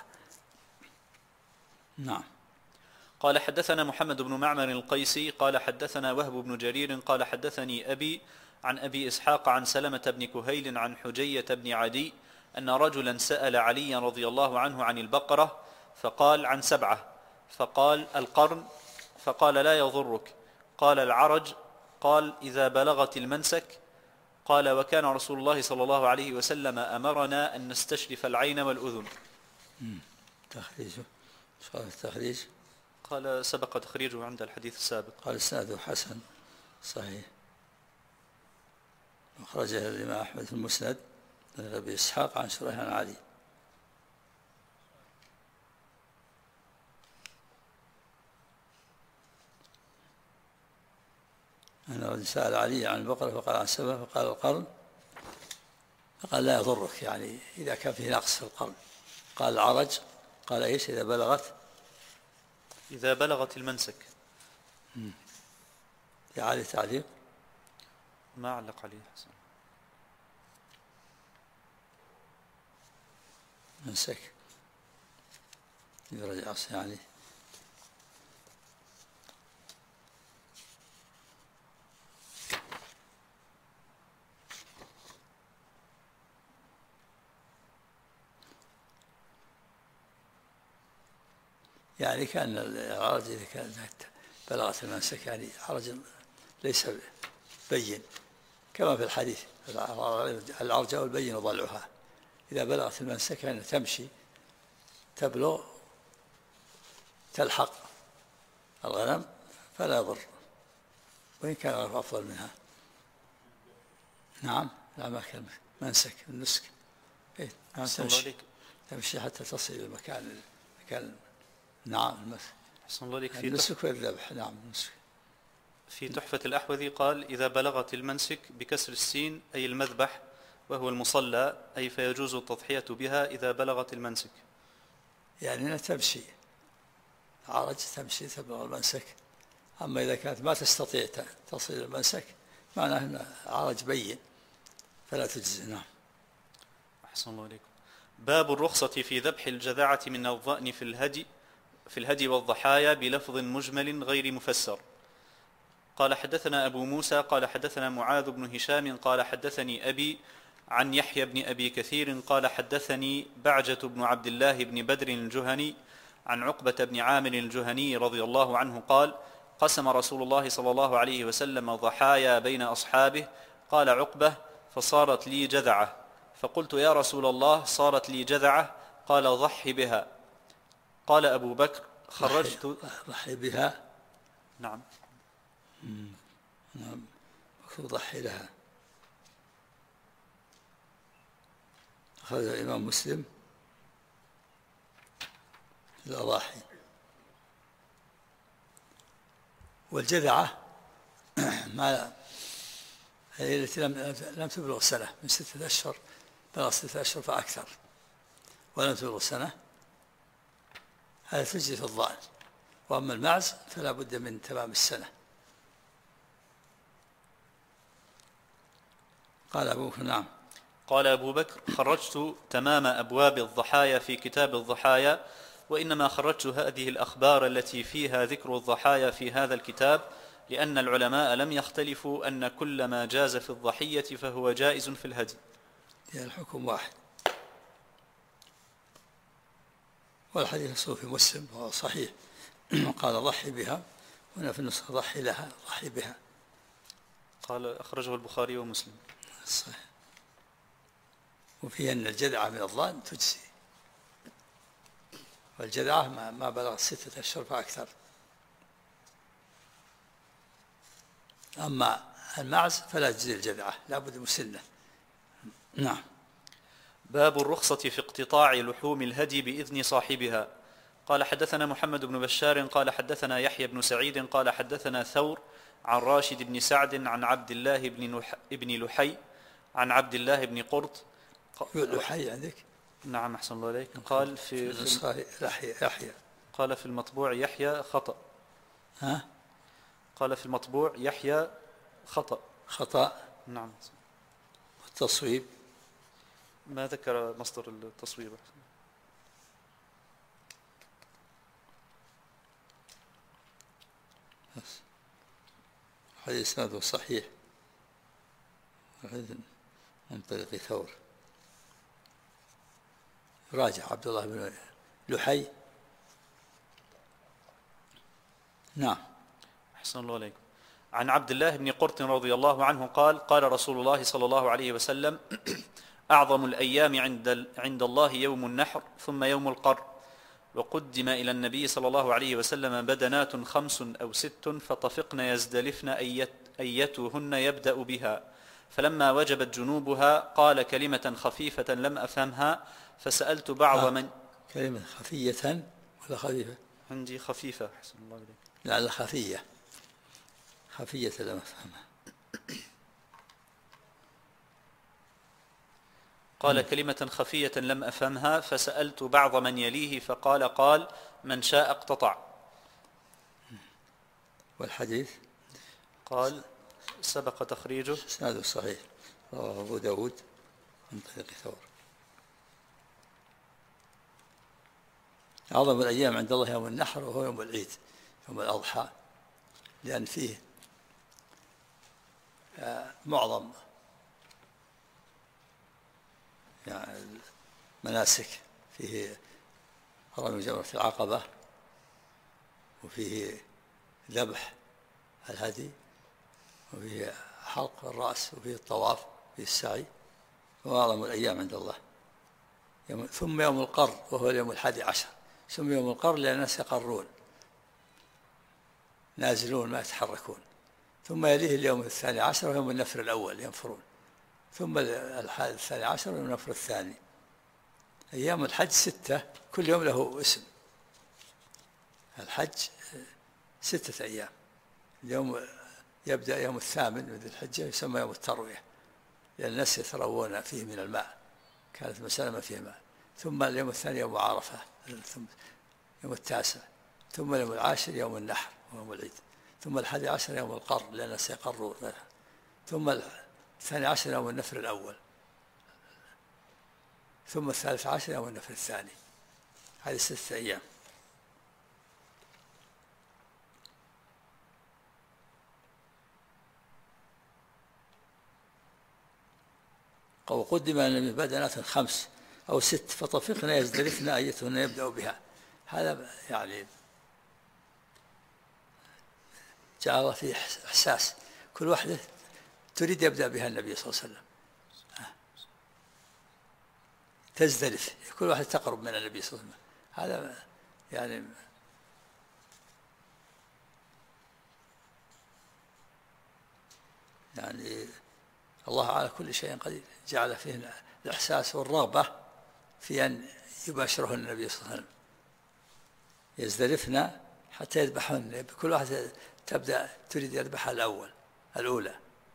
نعم. قال حدثنا محمد بن معمر القيسي قال حدثنا وهب بن جرير قال حدثني أبي عن أبي إسحاق عن سلمة بن كهيل عن حجية بن عدي أن رجلا سأل علي رضي الله عنه عن البقرة، فقال: عن 7. فقال: القرن؟ فقال: لا يضرك. قال: العرج؟ قال: إذا بلغت المنسك. قال: وكان رسول الله صلى الله عليه وسلم أمرنا أن نستشرف العين والأذن. التخريج قال: سبق تخريجه عند الحديث السابق. قال: إسناده حسن صحيح، أخرجه الإمام أحمد في المسند عن أبي إسحاق عن شريح عن علي. أن رجل سأل علي عن البقرة فقال: عن 7. فقال: القرن؟ فقال: لا يضرك، يعني إذا كان فيه نقص في القرن. قال: العرج؟ قال: إيش؟ إذا بلغت المنسك. في عالي تعليق ما علق عليه حسن. منسك يرجع يعني يعني كان العرج إذا كانت بلغت المنسك يعني عرج ليس بين كما في الحديث العرجاء البين ضلعها، إذا بلغت المنسك يعني تمشي تبلغ تلحق الغنم فلا يضر وإن كان غير أفضل منها. نعم لا ما كان منسك النسك تمشي حتى تصل إلى المكان نعم النسك والذبح. نعم النسك. في تحفة الأحوذي قال إذا بلغت المنسك بكسر السين أي المذبح وهو المصلى أي فيجوز التضحية بها إذا بلغت المنسك، يعني أنها تمشي عرج تمشي تبلغ المنسك. أما إذا كانت ما تستطيع تصل إلى المنسك معناه أن عرج بين فلا تجزي. نعم. أحسن الله عليكم. باب الرخصة في ذبح الجذعة من الضأن في الهدي والضحايا بلفظ مجمل غير مفسر. قال حدثنا أبو موسى قال حدثنا معاذ بن هشام قال حدثني أبي عن يحيى بن أبي كثير قال حدثني بعجة بن عبد الله بن بدر الجهني عن عقبة بن عامر الجهني رضي الله عنه قال قسم رسول الله صلى الله عليه وسلم ضحايا بين أصحابه. قال عقبة فصارت لي جذعة، فقلت يا رسول الله صارت لي جذعة، قال ضحي بها. قال أبو بكر خرجت ضحي بها. نعم ضحي لها. أخرج الإمام مسلم الأضاحي. والجذعة ما هي التي لم تبلغ سنة من 6 أشهر، بلغ 6 أشهر فأكثر ولم تبلغ سنة، هذا تجري في الضأن. وأما المعز فلا بد من تمام السنة. قال أبو بكر نعم. قال أبو بكر خرجت تمام أبواب الضحايا في كتاب الضحايا، وإنما خرجت هذه الأخبار التي فيها ذكر الضحايا في هذا الكتاب لأن العلماء لم يختلفوا أن كل ما جاز في الضحية فهو جائز في الهدي. الحكم واحد. والحديث في مسلم وهو صحيح قال ضحي بها، هنا في النسخة ضحي لها ضحي بها. قال أخرجه البخاري ومسلم. صحيح. وفيه أن الجذعة من الضأن تجزي، والجذعة ما بلغ 6 أشهر فأكثر. أما المعز فلا تجزي الجذعة، لا بد مسنة. نعم. باب الرخصة في اقتطاع لحوم الهدي بإذن صاحبها. قال حدثنا محمد بن بشار قال حدثنا يحيى بن سعيد قال حدثنا ثور عن راشد بن سعد عن عبد الله بن لحي عن عبد الله بن قرط. لحي عندك؟ نعم أحسن الله عليك. قال في يحيى. قال في المطبوع يحيى خطأ. ها؟ قال في المطبوع يحيى خطأ. نعم. التصويب ما ذكر مصدر التصويب. حديث إسناده صحيح من طريق ثور. راجع عبد الله بن لحي. نعم. أحسن الله عليكم. عن عبد الله بن قرط رضي الله عنه قال قال رسول الله صلى الله عليه وسلم أعظم الأيام عند الله يوم النحر ثم يوم القر. وقدم إلى النبي صلى الله عليه وسلم بدنات 5 أو 6 فطفقن يزدلفن أيتهن يبدأ بها، فلما وجبت جنوبها قال كلمة خفيفة لم أفهمها فسألت بعض من. كلمة خفية ولا خفيفة؟ عندي خفيفة. أحسن الله عليك. لعل خفية لم أفهمها. قال كلمة خفية لم أفهمها فسألت بعض من يليه فقال من شاء اقتطع. والحديث قال سبق تخريجه. إسناده صحيح رواه أبو داود من طريق ثور. أعظم الأيام عند الله يوم النحر، وهو يوم العيد، يوم الأضحى، لأن فيه معظم يعني المناسك، فيه رمي جمرة العقبة، وفيه ذبح الهدي، وفيه حلق الرأس، وفيه الطواف، وفيه السعي، وهو أعظم الأيام عند الله. ثم يوم القر، وهو اليوم 11، ثم يوم القر لأن الناس يقرون نازلون ما يتحركون. ثم يليه اليوم 12 ويوم النفر الأول ينفرون، ثم 12 ويوم النفر الثاني. أيام الحج 6، كل يوم له اسم. الحج 6 أيام. اليوم يبدأ يوم 8 من ذي الحجة، يسمى يوم التروية، لأن الناس يتروون فيه من الماء، كانت مسألة فيه ماء. ثم اليوم الثاني يوم عرفة، ثم يوم 9، ثم اليوم 10 يوم النحر ويوم العيد، ثم 11 يوم القر لأن الناس يقرون، ثم 12 يوم النفر الأول، ثم 13 يوم النفر الثاني. هذه 6 أيام. وقدم أن بدنات 5 أو 6، فطفقنا يزدرفن أيتهن يبدأ بها. هذا يعني جعل فيه إحساس، كل واحدة تريد يبدأ بها النبي صلى الله عليه وسلم، تزدلف، كل واحد تقرب من النبي صلى الله عليه وسلم. هذا يعني الله على كل شيء قدير، جعل فيه الإحساس والرغبة في أن يباشرهن النبي صلى الله عليه وسلم، يزدلفن حتى يذبحهن، كل واحد تبدأ تريد يذبحها الأولى.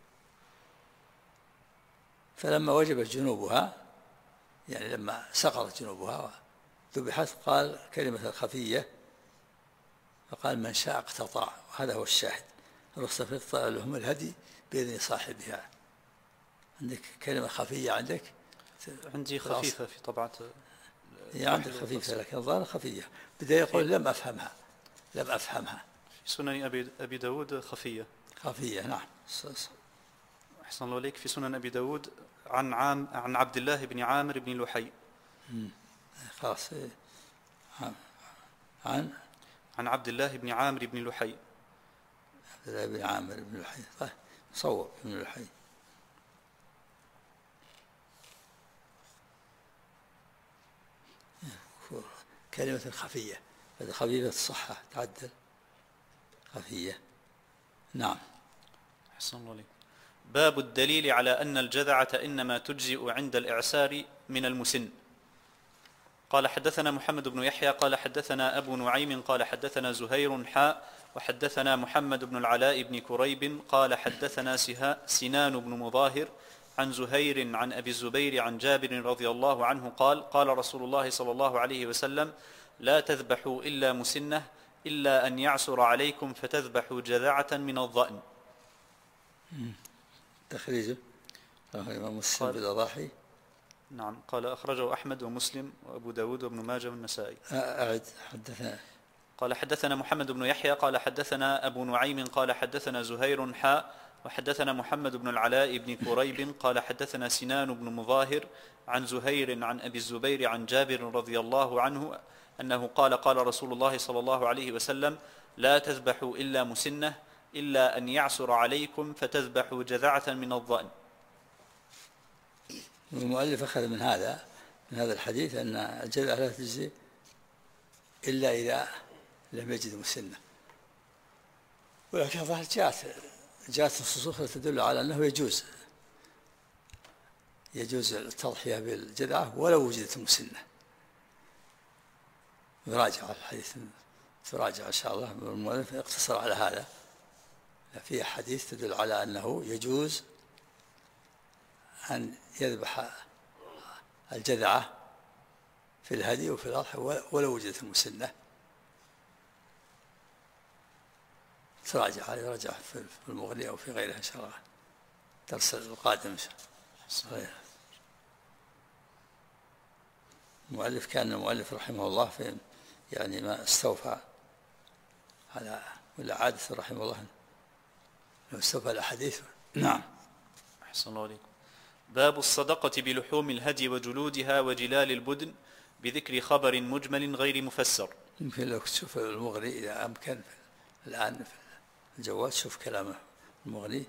فلما وجبت جنوبها، يعني لما سقطت جنوبها وذبحت، قال كلمة خفية، فقال من شاء اقتطع. وهذا هو الشاهد، الرخصة في اقتطاع لهم الهدي بإذن صاحبها. عندك كلمة خفية؟ عندك؟ عندي خفيفة في طبعة، هي عندك خفيفة لكن الظاهر خفية. بدأ يقول لم أفهمها. في سنن أبي داود خفية. نعم. أحسن الله عليك. في سنن أبي داود عن عبد الله بن عامر بن لحي. خلاص. عن عبد الله بن عامر بن لحي. عبد الله بن عامر بن لحي، طيب صوب بن لحي. كلمة خفية، هذا خفيفة الصحة تعدل خفية. نعم. أحسن الله عليك. باب الدليل على أن الجذعة إنما تجزئ عند الإعسار من المسن. قال حدثنا محمد بن يحيى قال حدثنا أبو نعيم قال حدثنا زهير وحدثنا محمد بن العلاء بن كريب قال حدثنا سنان بن مظاهر عن زهير عن أبي الزبير عن جابر رضي الله عنه قال قال رسول الله صلى الله عليه وسلم لا تذبحوا إلا مسنة إلا أن يعسر عليكم فتذبحوا جذعة من الضأن. تخريجه الإمام مسلم بالأضاحي. نعم. قال أخرجه أحمد ومسلم وأبو داود وابن ماجه والنسائي. أعد. حدثنا. قال حدثنا محمد بن يحيى قال حدثنا أبو نعيم قال حدثنا زهير وحدثنا محمد بن العلاء بن كريب قال حدثنا سنان بن مظاهر عن زهير عن أبي الزبير عن جابر رضي الله عنه أنه قال قال رسول الله صلى الله عليه وسلم لا تذبحوا إلا مسنة إلا أن يعسر عليكم فتذبحوا جذعة من الضأن. المؤلف أخذ من هذا الحديث أن الجذعة لا تجزي إلا إذا لم يجد مسنة، ولكن ظهر جاءت نصوص أخرى تدل على أنه يجوز التضحية بالجذعة ولو وجدت مسنة. يراجع الحديث، تراجع إن شاء الله. المؤلف اقتصر على هذا، في حديث تدل على أنه يجوز أن يذبح الجذعة في الهدي وفي الأضحى ولو وجدت المسنة. يراجع في المغني أو في غيره إن شاء الله، درس القادم إن شاء الله. المؤلف كان المؤلف رحمه الله يعني ما استوفى على ولا عادة رحمه الله لو استوفى الأحاديث. نعم. أحسن الله عليكم. باب الصدقة بلحوم الهدي وجلودها وجلال البدن بذكر خبر مجمل غير مفسر. يمكن لو تشوف المغني إذا أمكن الآن في الجوال شوف كلامه المغني.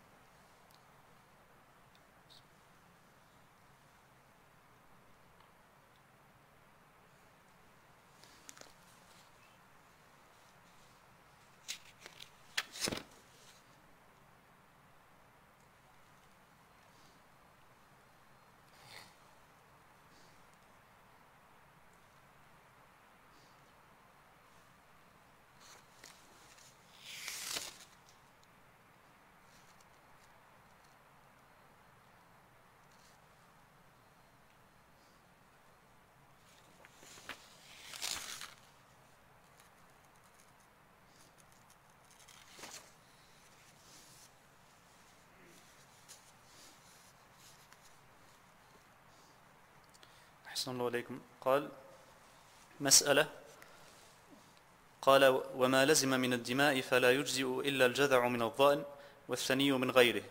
أحسن الله عليكم. قال مسألة، قال وما لزم من الدماء فلا يجزئ إلا الجذع من الضأن والثني من غيره،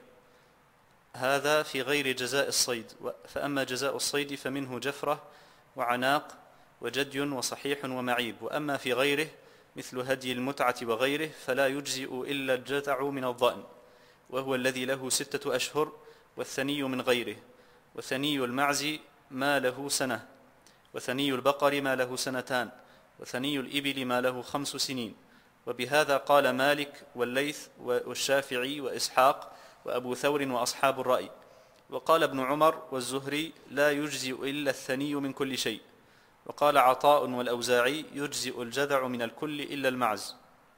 هذا في غير جزاء الصيد. فأما جزاء الصيد فمنه جفرة وعناق وجدي وصحيح ومعيب، وأما في غيره مثل هدي المتعة وغيره فلا يجزئ إلا الجذع من الضأن وهو الذي له 6 أشهر، والثني من غيره، وثني المعز ما له سنة، وثني البقر ما له 2 سنين، وثني الإبل ما له 5 سنين. وبهذا قال مالك والليث والشافعي وإسحاق وأبو ثور وأصحاب الرأي. وقال ابن عمر والزهري لا يجزئ إلا الثني من كل شيء. وقال عطاء والأوزاعي يجزئ الجذع من الكل إلا المعز.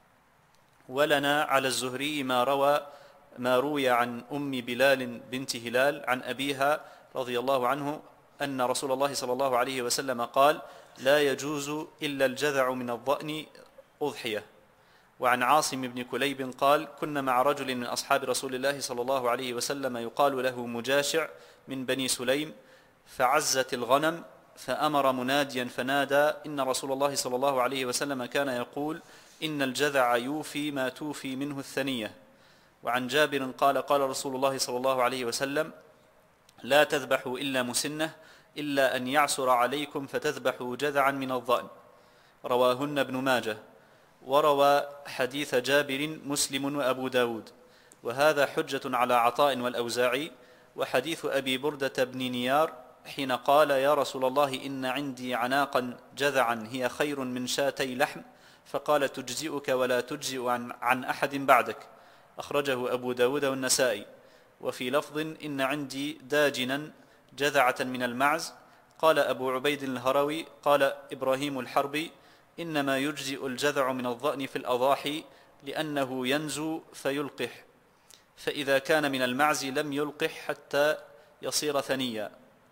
ولنا على الزهري ما روي عن أم بلال بنت هلال عن أبيها رضي الله عنه أن رسول الله صلى الله عليه وسلم قال لا يجوز إلا الجذع من الضأن أضحية. وعن عاصم بن كليب قال كنا مع رجل من أصحاب رسول الله صلى الله عليه وسلم يقال له مجاشع من بني سليم، فعزت الغنم فأمر مناديا فنادى إن رسول الله صلى الله عليه وسلم كان يقول إن الجذع يوفي ما توفي منه الثنية. وعن جابر قال قال رسول الله صلى الله عليه وسلم لا تذبحوا إلا مسنة إلا أن يعسر عليكم فتذبحوا جذعا من الضأن، رواهن ابن ماجه. وروى حديث جابر مسلم وأبو داود، وهذا حجة على عطاء والأوزاعي. وحديث أبي بردة بن نيار حين قال يا رسول الله إن عندي عناقا جذعا هي خير من 2 لحم، فقال تجزئك ولا تجزئ عن أحد بعدك، أخرجه أبو داود والنسائي. وفي لفظ إن عندي داجنا جذعة من المعز. قال أبو عبيد الهروي قال إبراهيم الحربي إنما يجزئ الجذع من الضأن في الأضاحي لأنه ينزو فيلقح، فإذا كان من المعز لم يلقح حتى يصير ثنيا.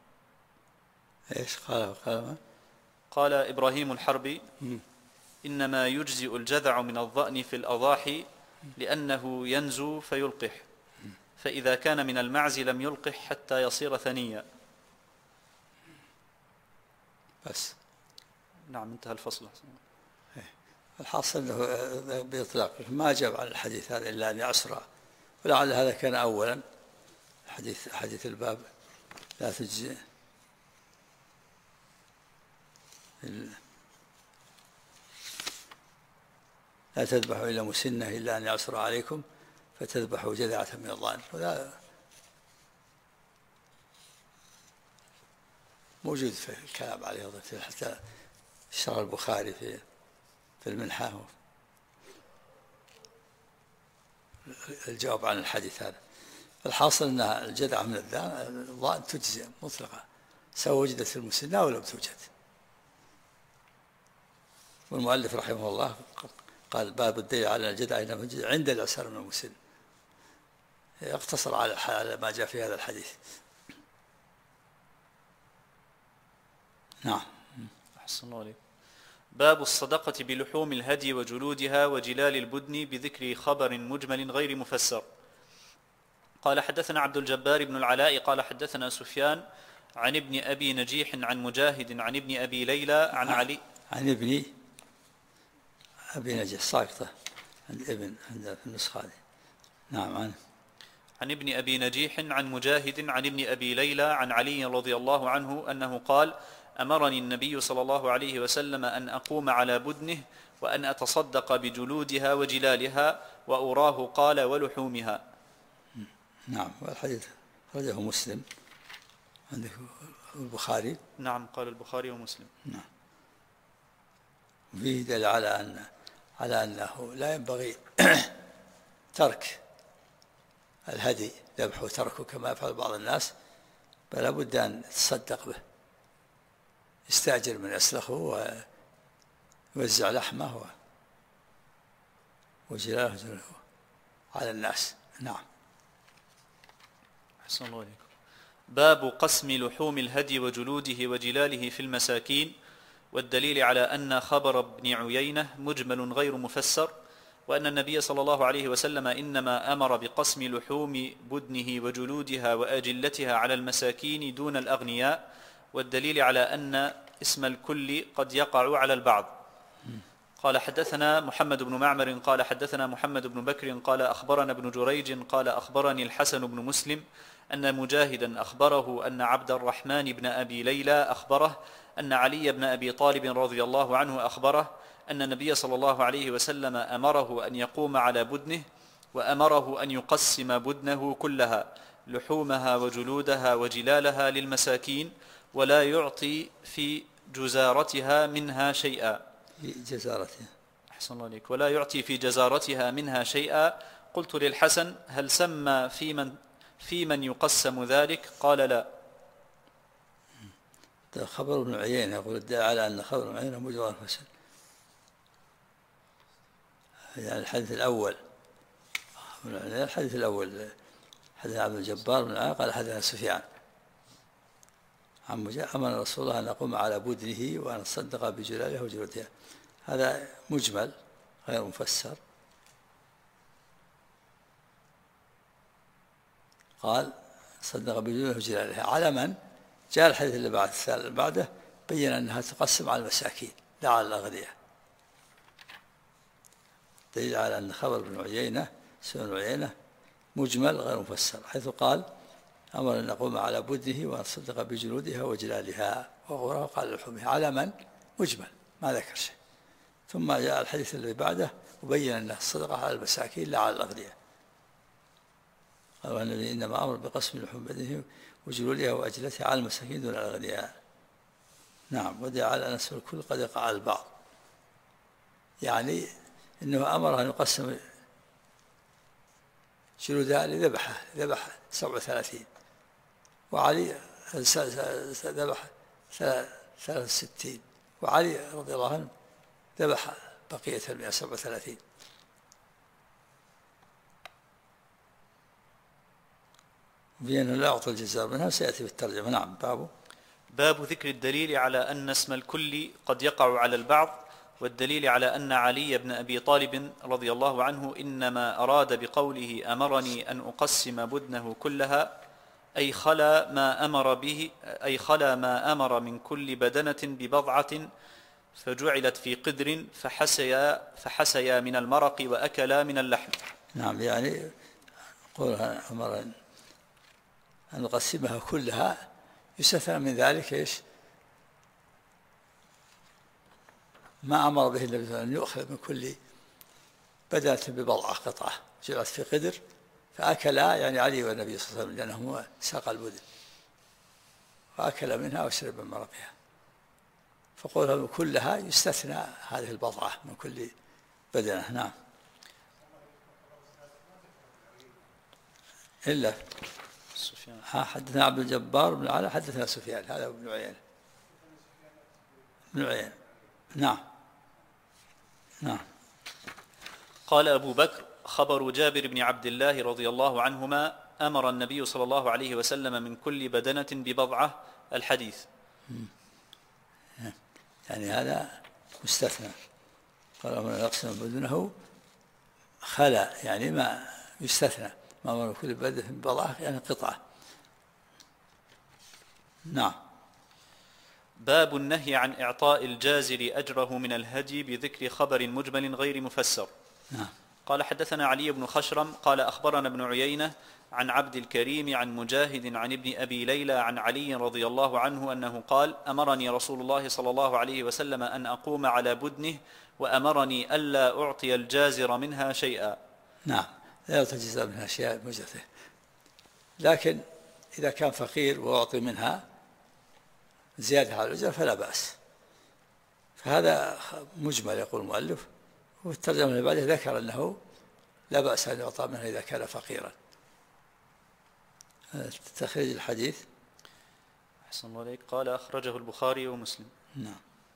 إيش قال إبراهيم الحربي إنما يجزئ الجذع من الضأن في الأضاحي لأنه ينزو فيلقح، فإذا كان من المعز لم يلقح حتى يصير ثنيا. بس نعم انتهى الفصل. الحاصل أنه بإطلاق ما جاب عن الحديث هذا إلا أن يعسر، ولعل هذا كان أولا حديث الباب لا تجزئ لا تذبحوا إلا مسنة إلا أن يعسر عليكم فتذبحوا جذعة من الضأن، ولا موجود في الكلام عليه حتى شرح البخاري في المنحة الجواب عن الحديث هذا. الحاصل أن الجذعة من الضأن تجزئ مطلقة سواء وجدت المسنة أو لم توجد. والمؤلف رحمه الله قال باب الدليل على الجذع عند الإعسار من المسن، يقتصر على ما جاء في هذا الحديث. نعم. أحسن الله عليك. باب الصدقة بلحوم الهدي وجلودها وجلال البدن بذكر خبر مجمل غير مفسر. قال حدثنا عبد الجبار بن العلاء قال حدثنا سفيان عن ابن أبي نجيح عن مجاهد عن ابن أبي ليلى عن علي عن ابن أبي نجيح ساقطة عند ابن عند في النسخة هذه. نعم. عن ابن أبي نجيح عن مجاهد عن ابن أبي ليلى عن علي رضي الله عنه أنه قال: أمرني النبي صلى الله عليه وسلم أن أقوم على بدنه وأن أتصدق بجلودها وجلالها، وأراه قال ولحومها. نعم. والحديث أخرجه مسلم عندك البخاري. نعم، قال البخاري ومسلم. نعم. وفيه دليل على أنه لا ينبغي ترك الهدي ذبحه وتركه كما يفعل بعض الناس، بل لابد أن يتصدق به، يستأجر من يسلخه ويوزع لحمه وجلاله على الناس. نعم. أحسن الله عليكم. باب قسم لحوم الهدي وجلوده وجلاله في المساكين، والدليل على أن خبر ابن عيينة مجمل غير مفسر، وأن النبي صلى الله عليه وسلم إنما أمر بقسم لحوم بدنه وجلودها وأجلتها على المساكين دون الأغنياء، والدليل على أن اسم الكل قد يقع على البعض. قال حدثنا محمد بن معمر قال حدثنا محمد بن بكر قال أخبرنا ابن جريج قال أخبرني الحسن بن مسلم أن مجاهدا أخبره أن عبد الرحمن بن أبي ليلى أخبره أن علي بن أبي طالب رضي الله عنه أخبره أن النبي صلى الله عليه وسلم أمره أن يقوم على بدنه، وأمره أن يقسم بدنه كلها لحومها وجلودها وجلالها للمساكين، ولا يعطي في جزارتها منها شيئا. في جزارتها. أحسن الله عليك. ولا يعطي في جزارتها منها شيئا. قلت للحسن: هل سمى في من يقسم ذلك؟ قال: لا. خبر ابن عيينة يقول الداعي على أن خبر ابن عيينة مجرد فسد. يعني الحديث الأول، حديث عبد الجبار بن عاق قال حدثنا سفيان عن مجاهد أمر رسول الله أن نقوم على بدنه وأن نصدق بجلاله وجلودها. هذا مجمل غير مفسر. قال صدق بجلاله وجلالها على من؟ جاء الحديث اللي بعده بين أنها تقسم على المساكين لا على الأغنياء، دليل على أن خبر ابن عيينة سنن عيينة مجمل غير مفسر، حيث قال أمر أن نقوم على بدنه ونصدق بجلودها وجلالها، وغيره قال لحومها. على من؟ مجمل ما ذكر شيء. ثم جاء الحديث اللي بعده وبين أن الصدقة على المساكين لا على الأغنياء. قال النبي إنما أمر بقسم لحوم بدنه وجلودها وأجلتها على المساكين دون الأغنياء. نعم. ودعا على أن اسم الكل قد يقع على البعض، يعني إنه أمر أن يقسم جلودها ذبح 37، وعلي ذبح 63، وعلي رضي الله عنه ذبح بقية 137. بأنه لا يعطى الجزاء منها سيأتي بالترجمة. نعم. باب ذكر الدليل على أن اسم الكل قد يقع على البعض، والدليل على أن علي بن أبي طالب رضي الله عنه إنما أراد بقوله أمرني أن أقسم بدنه كلها أي خلا ما أمر من كل بدنة ببضعة فجعلت في قدر فحسيا من المرق وأكلا من اللحم. نعم. يعني قولها أمر أن نقسمها كلها يستثنى من ذلك إيش؟ ما أمر به النبي صلى الله عليه وسلم أن يؤخذ من كل بدنة ببضعة قطعة جعلت في قدر فأكلا، يعني علي والنبي صلى الله عليه وسلم لأنه هو ساق البدن فأكل منها وشرب من مرقها، فقولها كلها يستثنى هذه البضعة من كل بدنة. نعم. إلا حدثنا عبد الجبار بن علا حدثنا سفيان، هذا ابن عيينة. نعم. قال أبو بكر: خبر جابر بن عبد الله رضي الله عنهما أمر النبي صلى الله عليه وسلم من كل بدنة ببضعة. الحديث. يعني هذا مستثنى. قال من يقسم بدنه خلا، يعني ما يستثنى ما أمر كل بدنة ببضعة يعني قطعة. نعم. باب النهي عن إعطاء الجازر أجره من الهدي بذكر خبر مجمل غير مفسر. قال حدثنا علي بن خشرم قال أخبرنا ابن عيينة عن عبد الكريم عن مجاهد عن ابن أبي ليلى عن علي رضي الله عنه أنه قال: أمرني رسول الله صلى الله عليه وسلم أن أقوم على بدنه وأمرني ألا أعطي الجازر منها شيئا. نعم، لا يعطي الجزار منها شيئا مجزته، لكن إذا كان فقير وأعطي منها زيادة على الأجرة فلا بأس. فهذا مجمل يقول المؤلف، والترجمة اللي بعده ذكر أنه لا بأس أن يعطى منها إذا كان فقيرا. تخريج الحديث أحسن الله عليك. قال أخرجه البخاري ومسلم. نعم.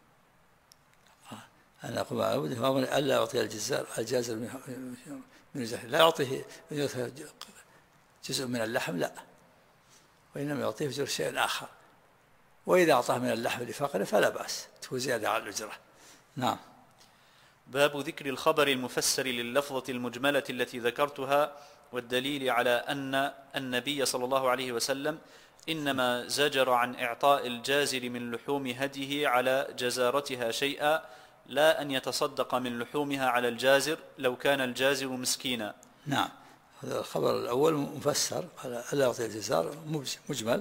أنا أقوم على بدنه ألا أعطي الجازر من الزهر، لا يعطيه جزء من اللحم، لا، وإنما يعطيه جزء شيء آخر، وإذا أعطاه من اللحم لفقره فلا بأس، تكون زيادة على الأجرة. نعم. باب ذكر الخبر المفسر لللفظة المجملة التي ذكرتها، والدليل على أن النبي صلى الله عليه وسلم إنما زجر عن إعطاء الجازر من لحوم هديه على جزارتها شيئا، لا أن يتصدق من لحومها على الجازر لو كان الجازر مسكينا. نعم، هذا الخبر الأول مفسر على ألا يعطي الجزار مجمل،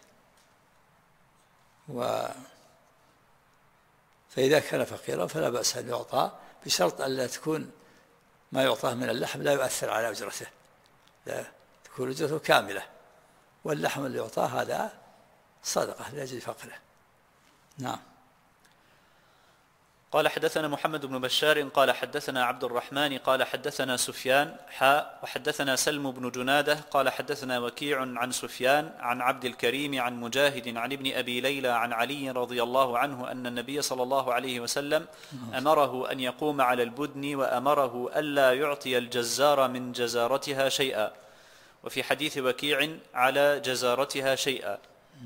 فإذا كان فقيرا فلا بأس أن يعطى، بشرط أن لا تكون ما يعطاه من اللحم لا يؤثر على أجرته، لا تكون أجرته كاملة، واللحم اللي يعطاه هذا صدقة لأجل فقره. نعم. قال حدثنا محمد بن بشار قال حدثنا عبد الرحمن قال حدثنا سفيان وحدثنا سلم بن جنادة قال حدثنا وكيع عن سفيان عن عبد الكريم عن مجاهد عن ابن أبي ليلى عن علي رضي الله عنه أن النبي صلى الله عليه وسلم أمره أن يقوم على البدن وأمره ألا يعطي الجزار من جزارتها شيئا، وفي حديث وكيع على جزارتها شيئا.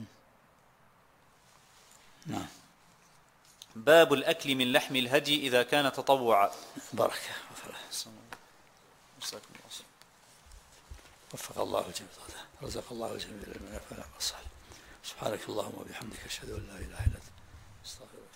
نعم. باب الأكل من لحم الهدي إذا كان تطوعا. بركة. وفق الله الجميع، رزق الله الجميع بالعلم والعمل الصالح. سبحانك اللهم وبحمدك أشهد أن لا إله إلا أنت أستغفرك.